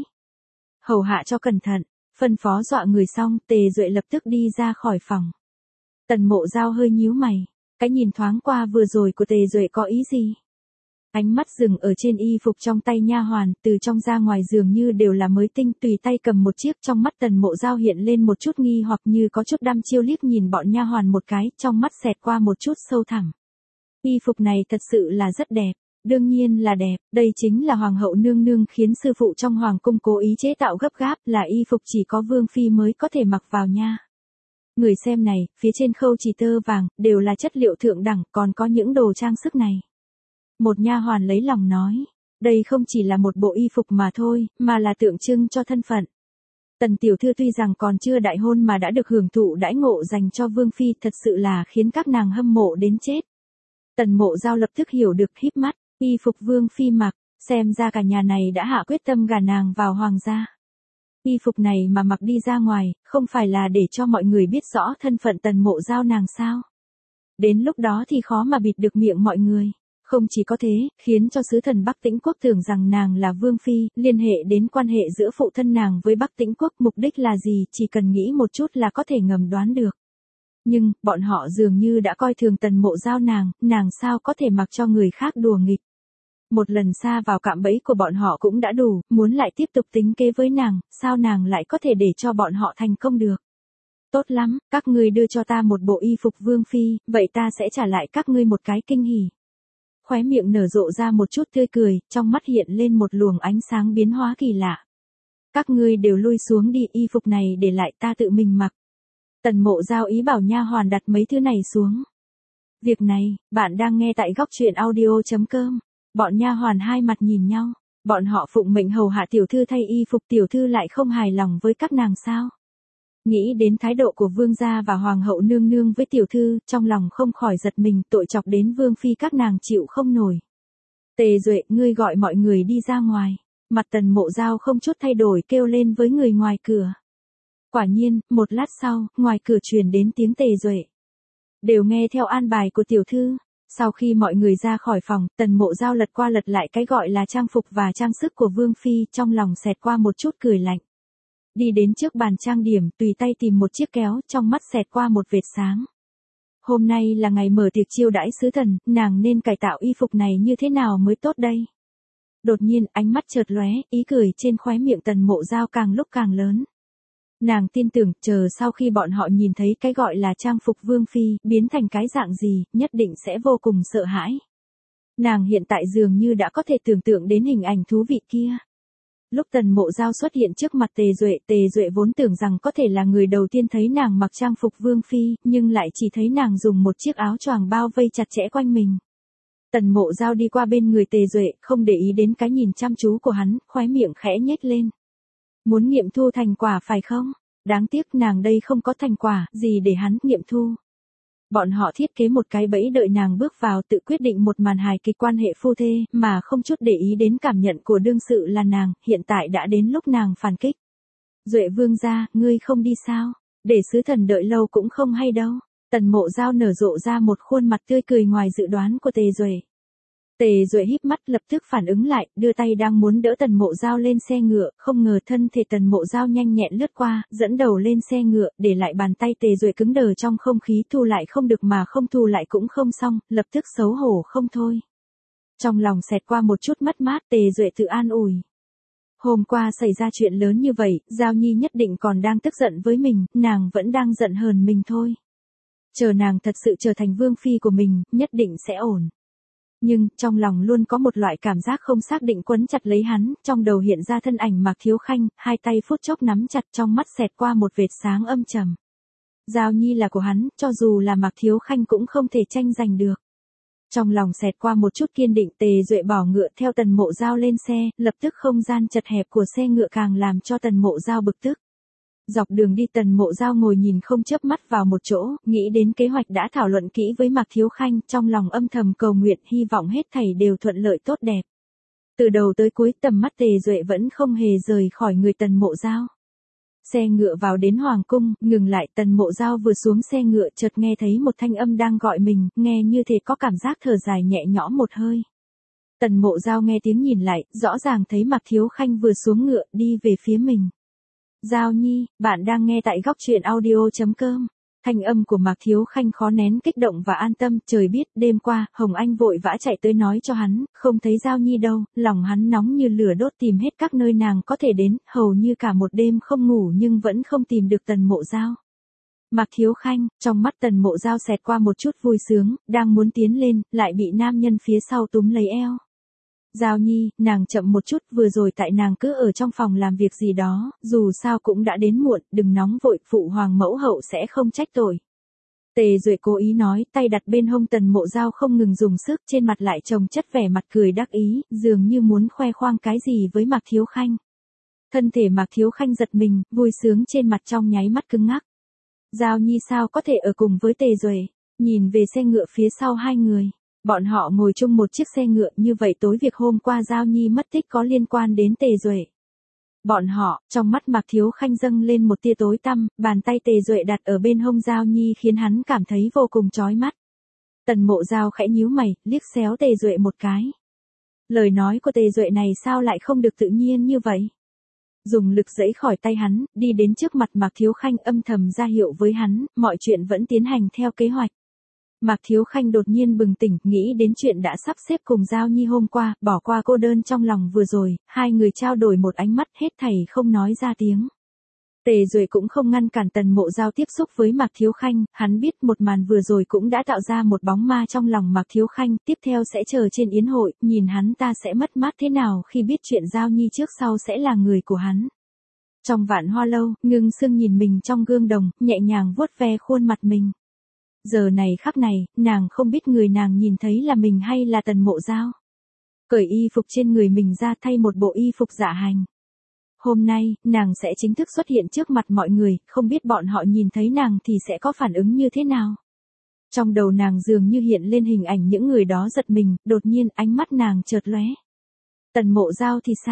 Speaker 1: Hầu hạ cho cẩn thận, phân phó dọa người xong, Tề Duệ lập tức đi ra khỏi phòng. Tần Mộ Giao hơi nhíu mày, cái nhìn thoáng qua vừa rồi của Tề Duệ có ý gì? Ánh mắt dừng ở trên y phục trong tay nha hoàn, từ trong ra ngoài dường như đều là mới tinh, tùy tay cầm một chiếc, trong mắt Tần Mộ Giao hiện lên một chút nghi hoặc, như có chút đăm chiêu liếc nhìn bọn nha hoàn một cái, trong mắt xẹt qua một chút sâu thẳm. Y phục này thật sự là rất đẹp, đương nhiên là đẹp, đây chính là hoàng hậu nương nương khiến sư phụ trong hoàng cung cố ý chế tạo gấp gáp, là y phục chỉ có vương phi mới có thể mặc vào nha. Người xem này, phía trên khâu chỉ tơ vàng, đều là chất liệu thượng đẳng, còn có những đồ trang sức này. Một nha hoàn lấy lòng nói, đây không chỉ là một bộ y phục mà thôi, mà là tượng trưng cho thân phận. Tần tiểu thư tuy rằng còn chưa đại hôn mà đã được hưởng thụ đãi ngộ dành cho vương phi, thật sự là khiến các nàng hâm mộ đến chết. Tần Mộ Giao lập tức hiểu được, híp mắt, y phục vương phi mặc, xem ra cả nhà này đã hạ quyết tâm gả nàng vào hoàng gia. Y phục này mà mặc đi ra ngoài, không phải là để cho mọi người biết rõ thân phận Tần Mộ Giao nàng sao? Đến lúc đó thì khó mà bịt được miệng mọi người. Không chỉ có thế, khiến cho sứ thần Bắc Tĩnh Quốc tưởng rằng nàng là vương phi, liên hệ đến quan hệ giữa phụ thân nàng với Bắc Tĩnh Quốc, mục đích là gì, chỉ cần nghĩ một chút là có thể ngầm đoán được. Nhưng, bọn họ dường như đã coi thường Tần Mộ Giao nàng sao có thể mặc cho người khác đùa nghịch. Một lần xa vào cạm bẫy của bọn họ cũng đã đủ, muốn lại tiếp tục tính kế với nàng, sao nàng lại có thể để cho bọn họ thành công được. Tốt lắm, các ngươi đưa cho ta một bộ y phục vương phi, vậy ta sẽ trả lại các ngươi một cái kinh hỉ. Khóe miệng nở rộ ra một chút tươi cười, trong mắt hiện lên một luồng ánh sáng biến hóa kỳ lạ. Các ngươi đều lui xuống đi, y phục này để lại ta tự mình mặc. Tần Mộ Giao ý bảo nha hoàn đặt mấy thứ này xuống. Việc này, bạn đang nghe tại góc truyện audio.com. Bọn nha hoàn hai mặt nhìn nhau, bọn họ phụng mệnh hầu hạ tiểu thư thay y phục, tiểu thư lại không hài lòng với các nàng sao? Nghĩ đến thái độ của vương gia và hoàng hậu nương nương với tiểu thư, trong lòng không khỏi giật mình, tội chọc đến vương phi các nàng chịu không nổi. Tề Duệ, ngươi gọi mọi người đi ra ngoài. Mặt Tần Mộ Giao không chút thay đổi kêu lên với người ngoài cửa. Quả nhiên, một lát sau, ngoài cửa truyền đến tiếng Tề Duệ. Đều nghe theo an bài của tiểu thư. Sau khi mọi người ra khỏi phòng, Tần Mộ Giao lật qua lật lại cái gọi là trang phục và trang sức của Vương Phi, trong lòng xẹt qua một chút cười lạnh. Đi đến trước bàn trang điểm, tùy tay tìm một chiếc kéo, trong mắt xẹt qua một vệt sáng. Hôm nay là ngày mở tiệc chiêu đãi sứ thần, nàng nên cải tạo y phục này như thế nào mới tốt đây? Đột nhiên, ánh mắt chợt lóe, ý cười trên khóe miệng Tần Mộ Giao càng lúc càng lớn. Nàng tin tưởng, chờ sau khi bọn họ nhìn thấy cái gọi là trang phục Vương Phi, biến thành cái dạng gì, nhất định sẽ vô cùng sợ hãi. Nàng hiện tại dường như đã có thể tưởng tượng đến hình ảnh thú vị kia. Lúc Tần Mộ Giao xuất hiện trước mặt Tề Duệ vốn tưởng rằng có thể là người đầu tiên thấy nàng mặc trang phục Vương Phi, nhưng lại chỉ thấy nàng dùng một chiếc áo choàng bao vây chặt chẽ quanh mình. Tần Mộ Giao đi qua bên người Tề Duệ, không để ý đến cái nhìn chăm chú của hắn, khóe miệng khẽ nhếch lên. Muốn nghiệm thu thành quả phải không? Đáng tiếc nàng đây không có thành quả, gì để hắn nghiệm thu. Bọn họ thiết kế một cái bẫy đợi nàng bước vào tự quyết định một màn hài kịch quan hệ phu thê, mà không chút để ý đến cảm nhận của đương sự là nàng, hiện tại đã đến lúc nàng phản kích. Duệ vương gia, ngươi không đi sao? Để sứ thần đợi lâu cũng không hay đâu. Tần Mộ Giao nở rộ ra một khuôn mặt tươi cười ngoài dự đoán của Tề Duệ. Tề Duệ híp mắt lập tức phản ứng lại, đưa tay đang muốn đỡ Tần Mộ Giao lên xe ngựa, không ngờ thân thể Tần Mộ Giao nhanh nhẹn lướt qua, dẫn đầu lên xe ngựa, để lại bàn tay Tề Duệ cứng đờ trong không khí, thu lại không được mà không thu lại cũng không xong, lập tức xấu hổ không thôi. Trong lòng xẹt qua một chút mất mát, Tề Duệ tự an ủi. Hôm qua xảy ra chuyện lớn như vậy, Giao Nhi nhất định còn đang tức giận với mình, nàng vẫn đang giận hờn mình thôi. Chờ nàng thật sự trở thành vương phi của mình, nhất định sẽ ổn. Nhưng, trong lòng luôn có một loại cảm giác không xác định quấn chặt lấy hắn, trong đầu hiện ra thân ảnh Mạc Thiếu Khanh, hai tay phút chốc nắm chặt, trong mắt xẹt qua một vệt sáng âm trầm. Giao Nhi là của hắn, cho dù là Mạc Thiếu Khanh cũng không thể tranh giành được. Trong lòng xẹt qua một chút kiên định, Tề Duệ bỏ ngựa theo Tần Mộ Giao lên xe, lập tức không gian chật hẹp của xe ngựa càng làm cho Tần Mộ Giao bực tức. Dọc đường đi Tần Mộ Giao ngồi nhìn không chớp mắt vào một chỗ, nghĩ đến kế hoạch đã thảo luận kỹ với Mạc Thiếu Khanh, trong lòng âm thầm cầu nguyện, hy vọng hết thảy đều thuận lợi tốt đẹp. Từ đầu tới cuối tầm mắt Tề Duệ vẫn không hề rời khỏi người Tần Mộ Giao. Xe ngựa vào đến Hoàng Cung, ngừng lại, Tần Mộ Giao vừa xuống xe ngựa chợt nghe thấy một thanh âm đang gọi mình, nghe như thể có cảm giác thở dài nhẹ nhõm một hơi. Tần Mộ Giao nghe tiếng nhìn lại, rõ ràng thấy Mạc Thiếu Khanh vừa xuống ngựa, đi về phía mình. Giao Nhi, bạn đang nghe tại góc truyện audio.com. Thanh âm của Mạc Thiếu Khanh khó nén kích động và an tâm, trời biết, đêm qua, Hồng Anh vội vã chạy tới nói cho hắn, không thấy Giao Nhi đâu, lòng hắn nóng như lửa đốt tìm hết các nơi nàng có thể đến, hầu như cả một đêm không ngủ nhưng vẫn không tìm được Tần Mộ Giao. Mạc Thiếu Khanh, trong mắt Tần Mộ Giao xẹt qua một chút vui sướng, đang muốn tiến lên, lại bị nam nhân phía sau túm lấy eo. Giao Nhi, nàng chậm một chút, vừa rồi tại nàng cứ ở trong phòng làm việc gì đó, dù sao cũng đã đến muộn, đừng nóng vội, phụ hoàng mẫu hậu sẽ không trách tội. Tề Duệ cố ý nói, tay đặt bên hông Tần Mộ Giao không ngừng dùng sức, trên mặt lại chồng chất vẻ mặt cười đắc ý, dường như muốn khoe khoang cái gì với Mạc Thiếu Khanh. Thân thể Mạc Thiếu Khanh giật mình, vui sướng trên mặt trong nháy mắt cứng ngắc. Giao Nhi sao có thể ở cùng với Tề Duệ, nhìn về xe ngựa phía sau hai người. Bọn họ ngồi chung một chiếc xe ngựa, như vậy tối việc hôm qua Giao Nhi mất tích có liên quan đến Tề Duệ. Bọn họ, trong mắt Mạc Thiếu Khanh dâng lên một tia tối tăm, bàn tay Tề Duệ đặt ở bên hông Giao Nhi khiến hắn cảm thấy vô cùng chói mắt. Tần Mộ Giao khẽ nhíu mày, liếc xéo Tề Duệ một cái. Lời nói của Tề Duệ này sao lại không được tự nhiên như vậy? Dùng lực giãy khỏi tay hắn, đi đến trước mặt Mạc Thiếu Khanh âm thầm ra hiệu với hắn, mọi chuyện vẫn tiến hành theo kế hoạch. Mạc Thiếu Khanh đột nhiên bừng tỉnh, nghĩ đến chuyện đã sắp xếp cùng Giao Nhi hôm qua, bỏ qua cô đơn trong lòng vừa rồi, hai người trao đổi một ánh mắt, hết thảy không nói ra tiếng. Tề Duệ cũng không ngăn cản Tần Mộ Giao tiếp xúc với Mạc Thiếu Khanh, hắn biết một màn vừa rồi cũng đã tạo ra một bóng ma trong lòng Mạc Thiếu Khanh, tiếp theo sẽ chờ trên yến hội, nhìn hắn ta sẽ mất mát thế nào khi biết chuyện Giao Nhi trước sau sẽ là người của hắn. Trong Vạn Hoa Lâu, Ngưng Sương nhìn mình trong gương đồng, nhẹ nhàng vuốt ve khuôn mặt mình. Giờ này khắc này, nàng không biết người nàng nhìn thấy là mình hay là Tần Mộ Giao. Cởi y phục trên người mình ra thay một bộ y phục dạ hành. Hôm nay, nàng sẽ chính thức xuất hiện trước mặt mọi người, không biết bọn họ nhìn thấy nàng thì sẽ có phản ứng như thế nào. Trong đầu nàng dường như hiện lên hình ảnh những người đó giật mình, đột nhiên ánh mắt nàng chợt lóe. Tần Mộ Giao thì sao?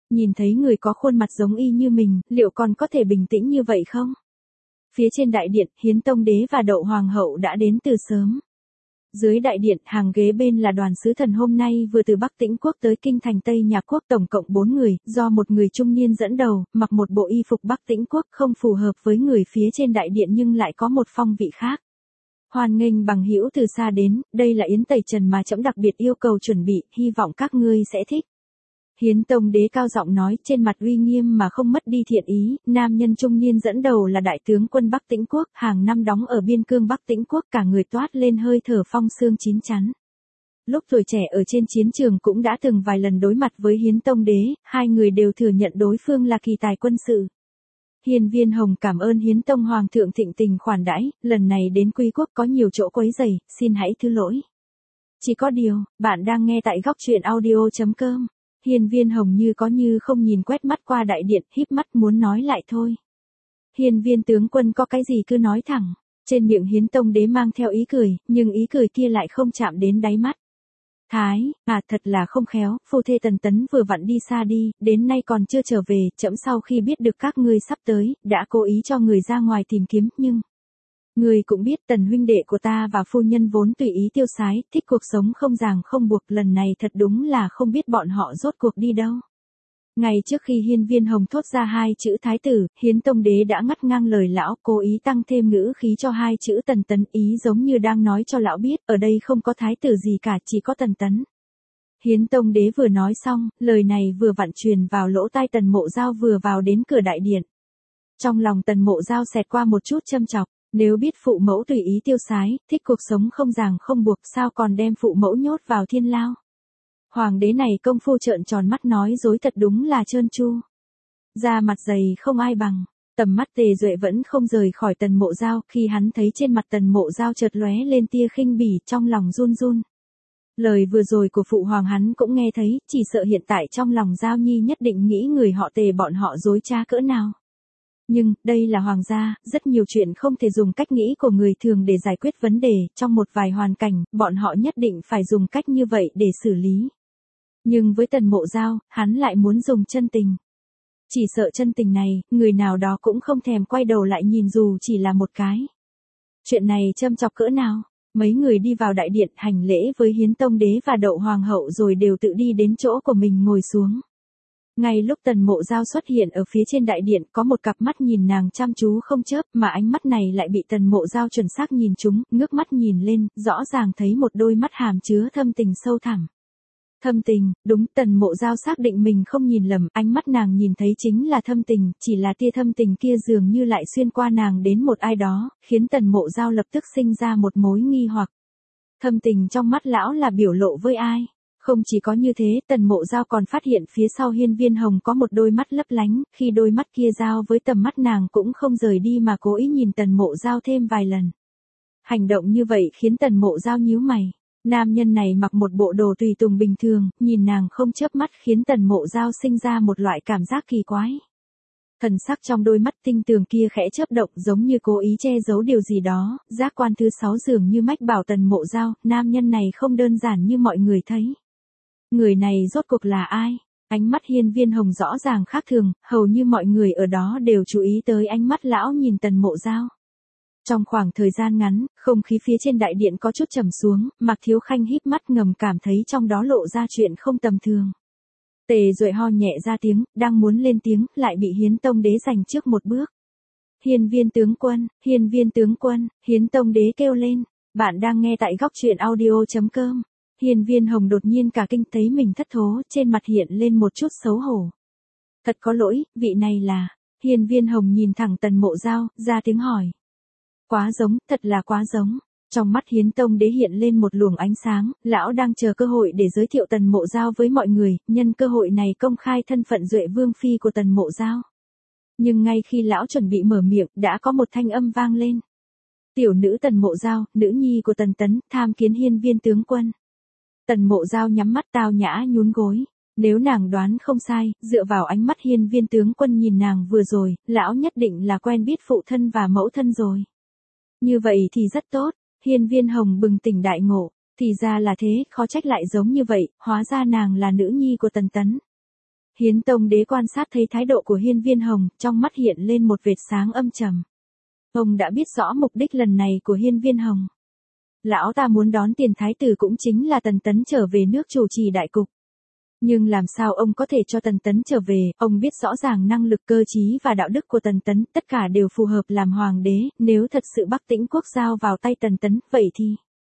Speaker 1: Nhìn thấy người có khuôn mặt giống y như mình, liệu còn có thể bình tĩnh như vậy không? Phía trên đại điện, Hiến Tông Đế và Đậu Hoàng hậu đã đến từ sớm. Dưới đại điện, hàng ghế bên là đoàn sứ thần hôm nay vừa từ Bắc Tĩnh quốc tới kinh thành Tây Nhạc quốc, tổng cộng 4 người, do một người trung niên dẫn đầu, mặc một bộ y phục Bắc Tĩnh quốc không phù hợp với người phía trên đại điện nhưng lại có một phong vị khác. Hoan nghênh bằng hữu từ xa đến, đây là yến tẩy trần mà trẫm đặc biệt yêu cầu chuẩn bị, hy vọng các ngươi sẽ thích. Hiến Tông Đế cao giọng nói, trên mặt uy nghiêm mà không mất đi thiện ý. Nam nhân trung niên dẫn đầu là đại tướng quân Bắc Tĩnh quốc, hàng năm đóng ở biên cương Bắc Tĩnh quốc, cả người toát lên hơi thở phong xương chín chắn. Lúc tuổi trẻ ở trên chiến trường cũng đã từng vài lần đối mặt với Hiến Tông Đế, hai người đều thừa nhận đối phương là kỳ tài quân sự. Hiên Viên Hồng cảm ơn Hiến Tông Hoàng thượng thịnh tình khoản đãi, lần này đến Quy quốc có nhiều chỗ quấy rầy, xin hãy thứ lỗi. Chỉ có điều, bạn đang nghe tại góc truyện audio.com. Hiên Viên Hồng như có như không nhìn quét mắt qua đại điện, híp mắt muốn nói lại thôi. Hiên Viên tướng quân có cái gì cứ nói thẳng. Trên miệng Hiến Tông Đế mang theo ý cười, nhưng ý cười kia lại không chạm đến đáy mắt. Thái, thật là không khéo, phu thê Tần Tấn vừa vặn đi xa đi, đến nay còn chưa trở về, trẫm sau khi biết được các ngươi sắp tới, đã cố ý cho người ra ngoài tìm kiếm, nhưng... Người cũng biết Tần huynh đệ của ta và phu nhân vốn tùy ý tiêu sái, thích cuộc sống không ràng không buộc, lần này thật đúng là không biết bọn họ rốt cuộc đi đâu. Ngay trước khi Hiên Viên Hồng thốt ra hai chữ thái tử, Hiến Tông Đế đã ngắt ngang lời lão, cố ý tăng thêm ngữ khí cho hai chữ Tần Tấn, ý giống như đang nói cho lão biết, ở đây không có thái tử gì cả, chỉ có Tần Tấn. Hiến Tông Đế vừa nói xong, lời này vừa vặn truyền vào lỗ tai Tần Mộ Giao vừa vào đến cửa đại điện. Trong lòng Tần Mộ Giao xẹt qua một chút châm chọc, nếu biết phụ mẫu tùy ý tiêu sái, thích cuộc sống không ràng không buộc, sao còn đem phụ mẫu nhốt vào thiên lao. Hoàng đế này công phu trợn tròn mắt nói dối thật đúng là trơn tru. Da mặt dày không ai bằng, tầm mắt Tề Duệ vẫn không rời khỏi Tần Mộ Giao, khi hắn thấy trên mặt Tần Mộ Giao chợt lóe lên tia khinh bỉ, trong lòng run run. Lời vừa rồi của phụ hoàng hắn cũng nghe thấy, chỉ sợ hiện tại trong lòng Giao Nhi nhất định nghĩ người họ Tề bọn họ dối trá cỡ nào. Nhưng, đây là hoàng gia, rất nhiều chuyện không thể dùng cách nghĩ của người thường để giải quyết vấn đề, trong một vài hoàn cảnh, bọn họ nhất định phải dùng cách như vậy để xử lý. Nhưng với Tần Mộ Giao, hắn lại muốn dùng chân tình. Chỉ sợ chân tình này, người nào đó cũng không thèm quay đầu lại nhìn dù chỉ là một cái. Chuyện này châm chọc cỡ nào? Mấy người đi vào đại điện hành lễ với Hiến Tông Đế và Đậu Hoàng hậu rồi đều tự đi đến chỗ của mình ngồi xuống. Ngay lúc Tần Mộ Giao xuất hiện ở phía trên đại điện, có một cặp mắt nhìn nàng chăm chú không chớp, mà ánh mắt này lại bị Tần Mộ Giao chuẩn xác nhìn trúng, ngước mắt nhìn lên, rõ ràng thấy một đôi mắt hàm chứa thâm tình sâu thẳm. Thâm tình, đúng, Tần Mộ Giao xác định mình không nhìn lầm, ánh mắt nàng nhìn thấy chính là thâm tình, chỉ là tia thâm tình kia dường như lại xuyên qua nàng đến một ai đó, khiến Tần Mộ Giao lập tức sinh ra một mối nghi hoặc. Thâm tình trong mắt lão là biểu lộ với ai? Không chỉ có như thế, Tần Mộ Giao còn phát hiện phía sau Hiên Viên Hồng có một đôi mắt lấp lánh, khi đôi mắt kia giao với tầm mắt nàng cũng không rời đi mà cố ý nhìn Tần Mộ Giao thêm vài lần. Hành động như vậy khiến Tần Mộ Giao nhíu mày. Nam nhân này mặc một bộ đồ tùy tùng bình thường, nhìn nàng không chớp mắt khiến Tần Mộ Giao sinh ra một loại cảm giác kỳ quái. Thần sắc trong đôi mắt tinh tường kia khẽ chớp động giống như cố ý che giấu điều gì đó, giác quan thứ 6 dường như mách bảo Tần Mộ Giao, nam nhân này không đơn giản như mọi người thấy. Người này rốt cuộc là ai? Ánh mắt Hiên Viên Hồng rõ ràng khác thường, hầu như mọi người ở đó đều chú ý tới ánh mắt lão nhìn Tần Mộ Giao. Trong khoảng thời gian ngắn, không khí phía trên đại điện có chút trầm xuống, Mạc Thiếu Khanh híp mắt ngầm cảm thấy trong đó lộ ra chuyện không tầm thường. Tề Duệ ho nhẹ ra tiếng, đang muốn lên tiếng, lại bị Hiến Tông Đế giành trước một bước. Hiên Viên tướng quân, Hiên Viên tướng quân, Hiến Tông Đế kêu lên, bạn đang nghe tại góc truyện audio.com. Hiên Viên Hồng đột nhiên cả kinh thấy mình thất thố, trên mặt hiện lên một chút xấu hổ. Thật có lỗi, vị này là... Hiên Viên Hồng nhìn thẳng Tần Mộ Giao, ra tiếng hỏi. Quá giống, thật là quá giống. Trong mắt Hiến Tông Đế hiện lên một luồng ánh sáng, lão đang chờ cơ hội để giới thiệu Tần Mộ Giao với mọi người, nhân cơ hội này công khai thân phận Duệ Vương Phi của Tần Mộ Giao. Nhưng ngay khi lão chuẩn bị mở miệng, đã có một thanh âm vang lên. Tiểu nữ Tần Mộ Giao, nữ nhi của Tần Tấn, tham kiến Hiên Viên tướng quân. Tần Mộ Giao nhắm mắt tao nhã nhún gối. Nếu nàng đoán không sai, dựa vào ánh mắt Hiên Viên tướng quân nhìn nàng vừa rồi, lão nhất định là quen biết phụ thân và mẫu thân rồi. Như vậy thì rất tốt. Hiên Viên Hồng bừng tỉnh đại ngộ, thì ra là thế, khó trách lại giống như vậy, hóa ra nàng là nữ nhi của Tần Tấn. Hiến Tông Đế quan sát thấy thái độ của Hiên Viên Hồng, trong mắt hiện lên một vệt sáng âm trầm. Ông đã biết rõ mục đích lần này của Hiên Viên Hồng. Lão ta muốn đón tiền thái tử cũng chính là Tần Tấn trở về nước chủ trì đại cục. Nhưng làm sao ông có thể cho Tần Tấn trở về, ông biết rõ ràng năng lực cơ trí và đạo đức của Tần Tấn, tất cả đều phù hợp làm hoàng đế, nếu thật sự Bắc Tĩnh quốc giao vào tay Tần Tấn, vậy thì...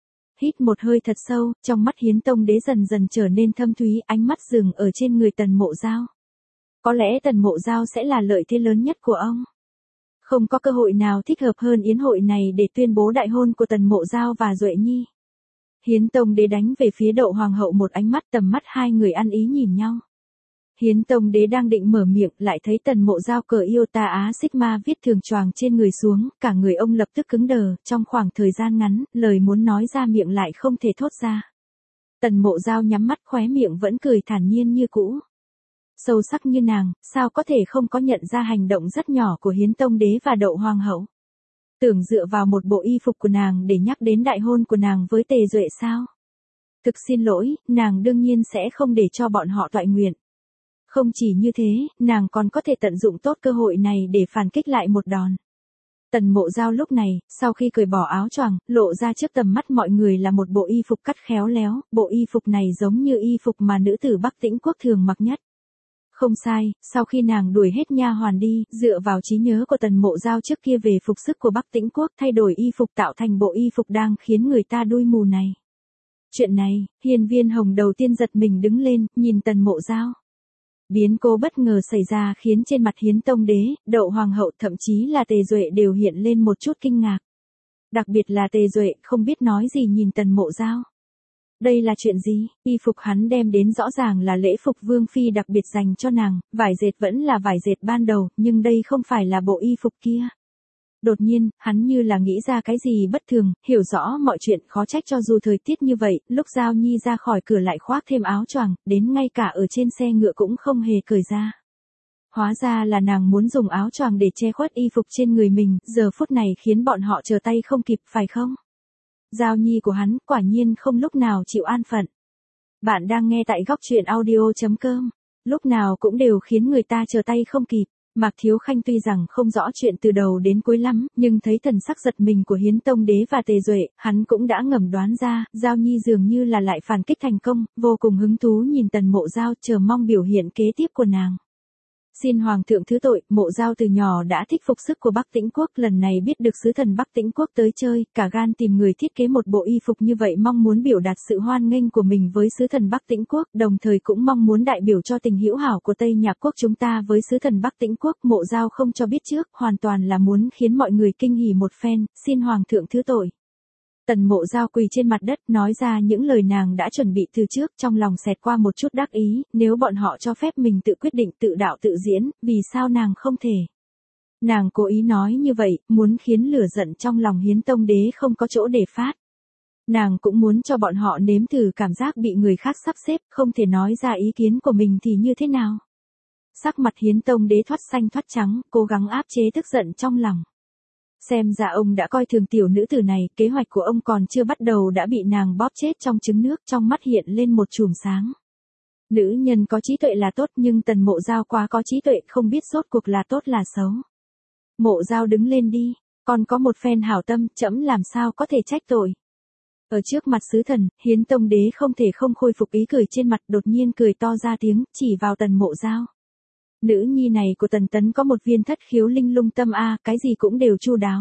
Speaker 1: Hít một hơi thật sâu, trong mắt Hiến Tông Đế dần dần trở nên thâm thúy, ánh mắt dừng ở trên người Tần Mộ Giao. Có lẽ Tần Mộ Giao sẽ là lợi thế lớn nhất của ông. Không có cơ hội nào thích hợp hơn yến hội này để tuyên bố đại hôn của Tần Mộ Giao và Duệ Nhi. Hiến Tông Đế đánh về phía Đậu Hoàng hậu một ánh mắt, tầm mắt hai người ăn ý nhìn nhau. Hiến Tông Đế đang định mở miệng, lại thấy Tần Mộ Giao cờ Iota Á Sigma viết thường choàng trên người xuống, cả người ông lập tức cứng đờ, trong khoảng thời gian ngắn, lời muốn nói ra miệng lại không thể thốt ra. Tần Mộ Giao nhắm mắt, khóe miệng vẫn cười thản nhiên như cũ. Sâu sắc như nàng, sao có thể không có nhận ra hành động rất nhỏ của Hiến Tông Đế và Đậu Hoàng hậu. Tưởng dựa vào một bộ y phục của nàng để nhắc đến đại hôn của nàng với Tề Duệ sao? Thực xin lỗi, nàng đương nhiên sẽ không để cho bọn họ toại nguyện. Không chỉ như thế, nàng còn có thể tận dụng tốt cơ hội này để phản kích lại một đòn. Tần Mộ Giao lúc này, sau khi cởi bỏ áo choàng, lộ ra trước tầm mắt mọi người là một bộ y phục cắt khéo léo, bộ y phục này giống như y phục mà nữ tử Bắc Tĩnh quốc thường mặc nhất. Không sai, sau khi nàng đuổi hết nha hoàn đi, dựa vào trí nhớ của Tần Mộ Giao trước kia về phục sức của Bắc Tĩnh quốc, thay đổi y phục tạo thành bộ y phục đang khiến người ta đuôi mù này. Chuyện này, Hiên Viên Hồng đầu tiên giật mình đứng lên, nhìn Tần Mộ Giao. Biến cố bất ngờ xảy ra khiến trên mặt Hiến Tông Đế, Đậu Hoàng hậu thậm chí là Tề Duệ đều hiện lên một chút kinh ngạc. Đặc biệt là Tề Duệ không biết nói gì nhìn Tần Mộ Giao. Đây là chuyện gì? Y phục hắn đem đến rõ ràng là lễ phục vương phi đặc biệt dành cho nàng, vải dệt vẫn là vải dệt ban đầu, nhưng đây không phải là bộ y phục kia. Đột nhiên, hắn như là nghĩ ra cái gì bất thường, hiểu rõ mọi chuyện, khó trách cho dù thời tiết như vậy, lúc Giao Nhi ra khỏi cửa lại khoác thêm áo choàng, đến ngay cả ở trên xe ngựa cũng không hề cởi ra. Hóa ra là nàng muốn dùng áo choàng để che khuất y phục trên người mình, giờ phút này khiến bọn họ trở tay không kịp, phải không? Giao Nhi của hắn quả nhiên không lúc nào chịu an phận. Bạn đang nghe tại góc truyện audio.com. Lúc nào cũng đều khiến người ta trở tay không kịp. Mạc Thiếu Khanh tuy rằng không rõ chuyện từ đầu đến cuối lắm, nhưng thấy thần sắc giật mình của Hiến Tông Đế và Tề Duệ, hắn cũng đã ngầm đoán ra, Giao Nhi dường như là lại phản kích thành công, vô cùng hứng thú nhìn Tần Mộ Giao, chờ mong biểu hiện kế tiếp của nàng. Xin Hoàng thượng thứ tội, Mộ Giao từ nhỏ đã thích phục sức của Bắc Tĩnh quốc, lần này biết được sứ thần Bắc Tĩnh quốc tới chơi, cả gan tìm người thiết kế một bộ y phục như vậy, mong muốn biểu đạt sự hoan nghênh của mình với sứ thần Bắc Tĩnh quốc, đồng thời cũng mong muốn đại biểu cho tình hữu hảo của Tây Nhạc quốc chúng ta với sứ thần Bắc Tĩnh quốc. Mộ Giao không cho biết trước, hoàn toàn là muốn khiến mọi người kinh hỉ một phen, xin Hoàng thượng thứ tội. Tần Mộ Giao quỳ trên mặt đất, nói ra những lời nàng đã chuẩn bị từ trước, trong lòng xẹt qua một chút đắc ý, nếu bọn họ cho phép mình tự quyết định, tự đạo tự diễn, vì sao nàng không thể? Nàng cố ý nói như vậy, muốn khiến lửa giận trong lòng Hiến Tông Đế không có chỗ để phát. Nàng cũng muốn cho bọn họ nếm thử cảm giác bị người khác sắp xếp, không thể nói ra ý kiến của mình thì như thế nào? Sắc mặt Hiến Tông Đế thoát xanh thoát trắng, cố gắng áp chế tức giận trong lòng. Xem ra ông đã coi thường tiểu nữ tử này, kế hoạch của ông còn chưa bắt đầu đã bị nàng bóp chết trong trứng nước, trong mắt hiện lên một chùm sáng. Nữ nhân có trí tuệ là tốt, nhưng Tần Mộ Giao quá có trí tuệ, không biết rốt cuộc là tốt là xấu. Mộ Giao đứng lên đi, còn có một phen hảo tâm, trẫm làm sao có thể trách tội. Ở trước mặt sứ thần, Hiến Tông Đế không thể không khôi phục ý cười trên mặt, đột nhiên cười to ra tiếng, chỉ vào Tần Mộ Giao. Nữ nhi này của Tần Tấn có một viên thất khiếu linh lung tâm a, cái gì cũng đều chu đáo.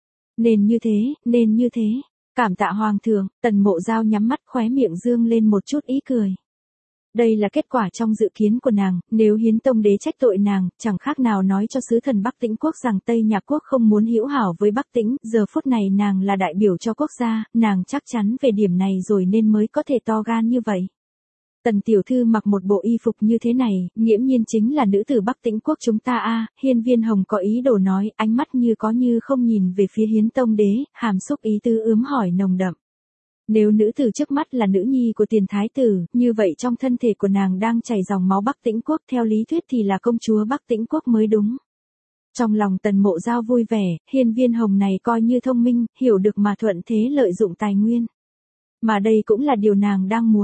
Speaker 1: Nên như thế, cảm tạ Hoàng thượng. Tần Mộ Giao nhắm mắt, khóe miệng dương lên một chút ý cười. Đây là kết quả trong dự kiến của nàng, nếu Hiến Tông Đế trách tội nàng, chẳng khác nào nói cho sứ thần Bắc Tĩnh quốc rằng Tây Nhạc quốc không muốn hữu hảo với Bắc Tĩnh, giờ phút này nàng là đại biểu cho quốc gia, nàng chắc chắn về điểm này rồi nên mới có thể to gan như vậy. Tần tiểu thư mặc một bộ y phục như thế này, nghiễm nhiên chính là nữ tử Bắc Tĩnh quốc chúng ta a. Hiên Viên Hồng có ý đồ nói, ánh mắt như có như không nhìn về phía Hiến Tông Đế, hàm xúc ý tứ ướm hỏi nồng đậm. Nếu nữ tử trước mắt là nữ nhi của tiền thái tử, như vậy trong thân thể của nàng đang chảy dòng máu Bắc Tĩnh quốc, theo lý thuyết thì là công chúa Bắc Tĩnh quốc mới đúng. Trong lòng Tần Mộ Giao vui vẻ, Hiên Viên Hồng này coi như thông minh, hiểu được mà thuận thế lợi dụng tài nguyên. Mà đây cũng là điều nàng đang muốn.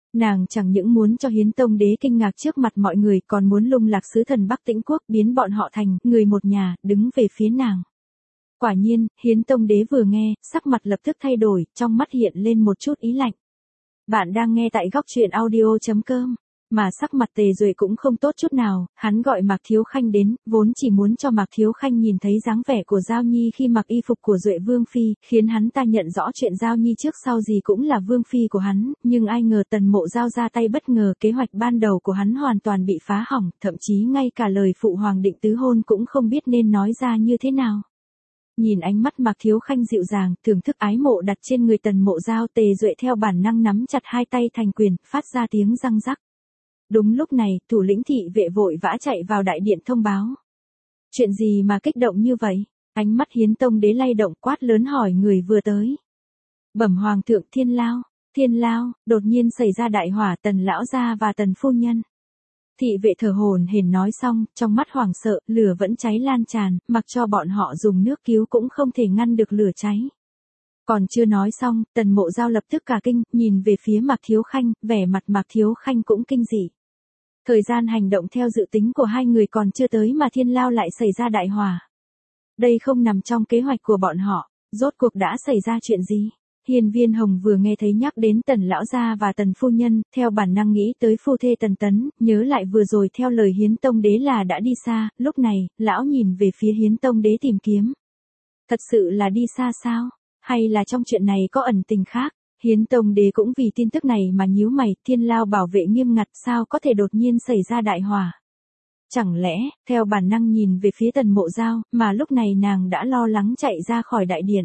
Speaker 1: Nàng chẳng những muốn cho Hiến Tông Đế kinh ngạc trước mặt mọi người, còn muốn lung lạc sứ thần Bắc Tĩnh Quốc, biến bọn họ thành người một nhà, đứng về phía nàng. Quả nhiên, Hiến Tông Đế vừa nghe, sắc mặt lập tức thay đổi, trong mắt hiện lên một chút ý lạnh. Bạn đang nghe tại góc truyện audio.com. Mà sắc mặt Tề Duệ cũng không tốt chút nào, hắn gọi Mạc Thiếu Khanh đến, vốn chỉ muốn cho Mạc Thiếu Khanh nhìn thấy dáng vẻ của Giao Nhi khi mặc y phục của Duệ Vương Phi, khiến hắn ta nhận rõ chuyện Giao Nhi trước sau gì cũng là Vương Phi của hắn, nhưng ai ngờ Tần Mộ Giao ra tay bất ngờ, kế hoạch ban đầu của hắn hoàn toàn bị phá hỏng, thậm chí ngay cả lời phụ hoàng định tứ hôn cũng không biết nên nói ra như thế nào. Nhìn ánh mắt Mạc Thiếu Khanh dịu dàng, thưởng thức ái mộ đặt trên người Tần Mộ Giao, Tề Duệ theo bản năng nắm chặt hai tay thành quyền, phát ra tiếng răng rắc. Đúng lúc này, thủ lĩnh thị vệ vội vã chạy vào đại điện thông báo. Chuyện gì mà kích động như vậy? Ánh mắt Hiến Tông Đế lay động, quát lớn hỏi người vừa tới. Bẩm hoàng thượng, Thiên Lao, đột nhiên xảy ra đại hỏa, Tần lão gia và Tần phu nhân. Thị vệ thở hổn hển nói xong, trong mắt hoảng sợ, lửa vẫn cháy lan tràn, mặc cho bọn họ dùng nước cứu cũng không thể ngăn được lửa cháy. Còn chưa nói xong, Tần Mộ Giao lập tức cả kinh, nhìn về phía Mạc Thiếu Khanh, vẻ mặt Mạc Thiếu Khanh cũng kinh dị. Thời gian hành động theo dự tính của hai người còn chưa tới mà Thiên Lao lại xảy ra đại hỏa. Đây không nằm trong kế hoạch của bọn họ, rốt cuộc đã xảy ra chuyện gì? Hiên Viên Hồng vừa nghe thấy nhắc đến Tần lão gia và Tần phu nhân, theo bản năng nghĩ tới phu thê Tần Tấn, nhớ lại vừa rồi theo lời Hiến Tông Đế là đã đi xa, lúc này, lão nhìn về phía Hiến Tông Đế tìm kiếm. Thật sự là đi xa sao? Hay là trong chuyện này có ẩn tình khác? Hiến Tông Đế cũng vì tin tức này mà nhíu mày, Thiên Lao bảo vệ nghiêm ngặt, sao có thể đột nhiên xảy ra đại hỏa? Chẳng lẽ, theo bản năng nhìn về phía Tần Mộ Giao, mà lúc này nàng đã lo lắng chạy ra khỏi đại điện.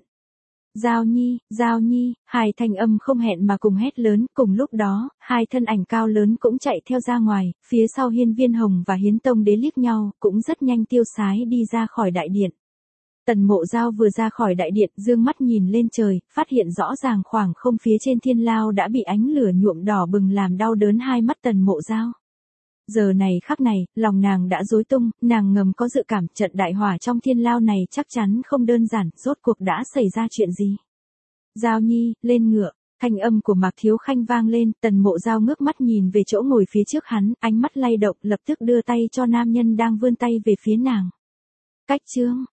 Speaker 1: Giao Nhi, hai thanh âm không hẹn mà cùng hét lớn, cùng lúc đó, hai thân ảnh cao lớn cũng chạy theo ra ngoài, phía sau Hiên Viên Hồng và Hiến Tông Đế liếc nhau, cũng rất nhanh tiêu sái đi ra khỏi đại điện. Tần Mộ Giao vừa ra khỏi đại điện, dương mắt nhìn lên trời, phát hiện rõ ràng khoảng không phía trên Thiên Lao đã bị ánh lửa nhuộm đỏ bừng làm đau đớn hai mắt Tần Mộ Giao. Giờ này khắc này, lòng nàng đã rối tung, nàng ngầm có dự cảm trận đại hỏa trong Thiên Lao này chắc chắn không đơn giản, rốt cuộc đã xảy ra chuyện gì. Giao Nhi, lên ngựa, thanh âm của Mạc Thiếu Khanh vang lên, Tần Mộ Giao ngước mắt nhìn về chỗ ngồi phía trước hắn, ánh mắt lay động, lập tức đưa tay cho nam nhân đang vươn tay về phía nàng. Cách chương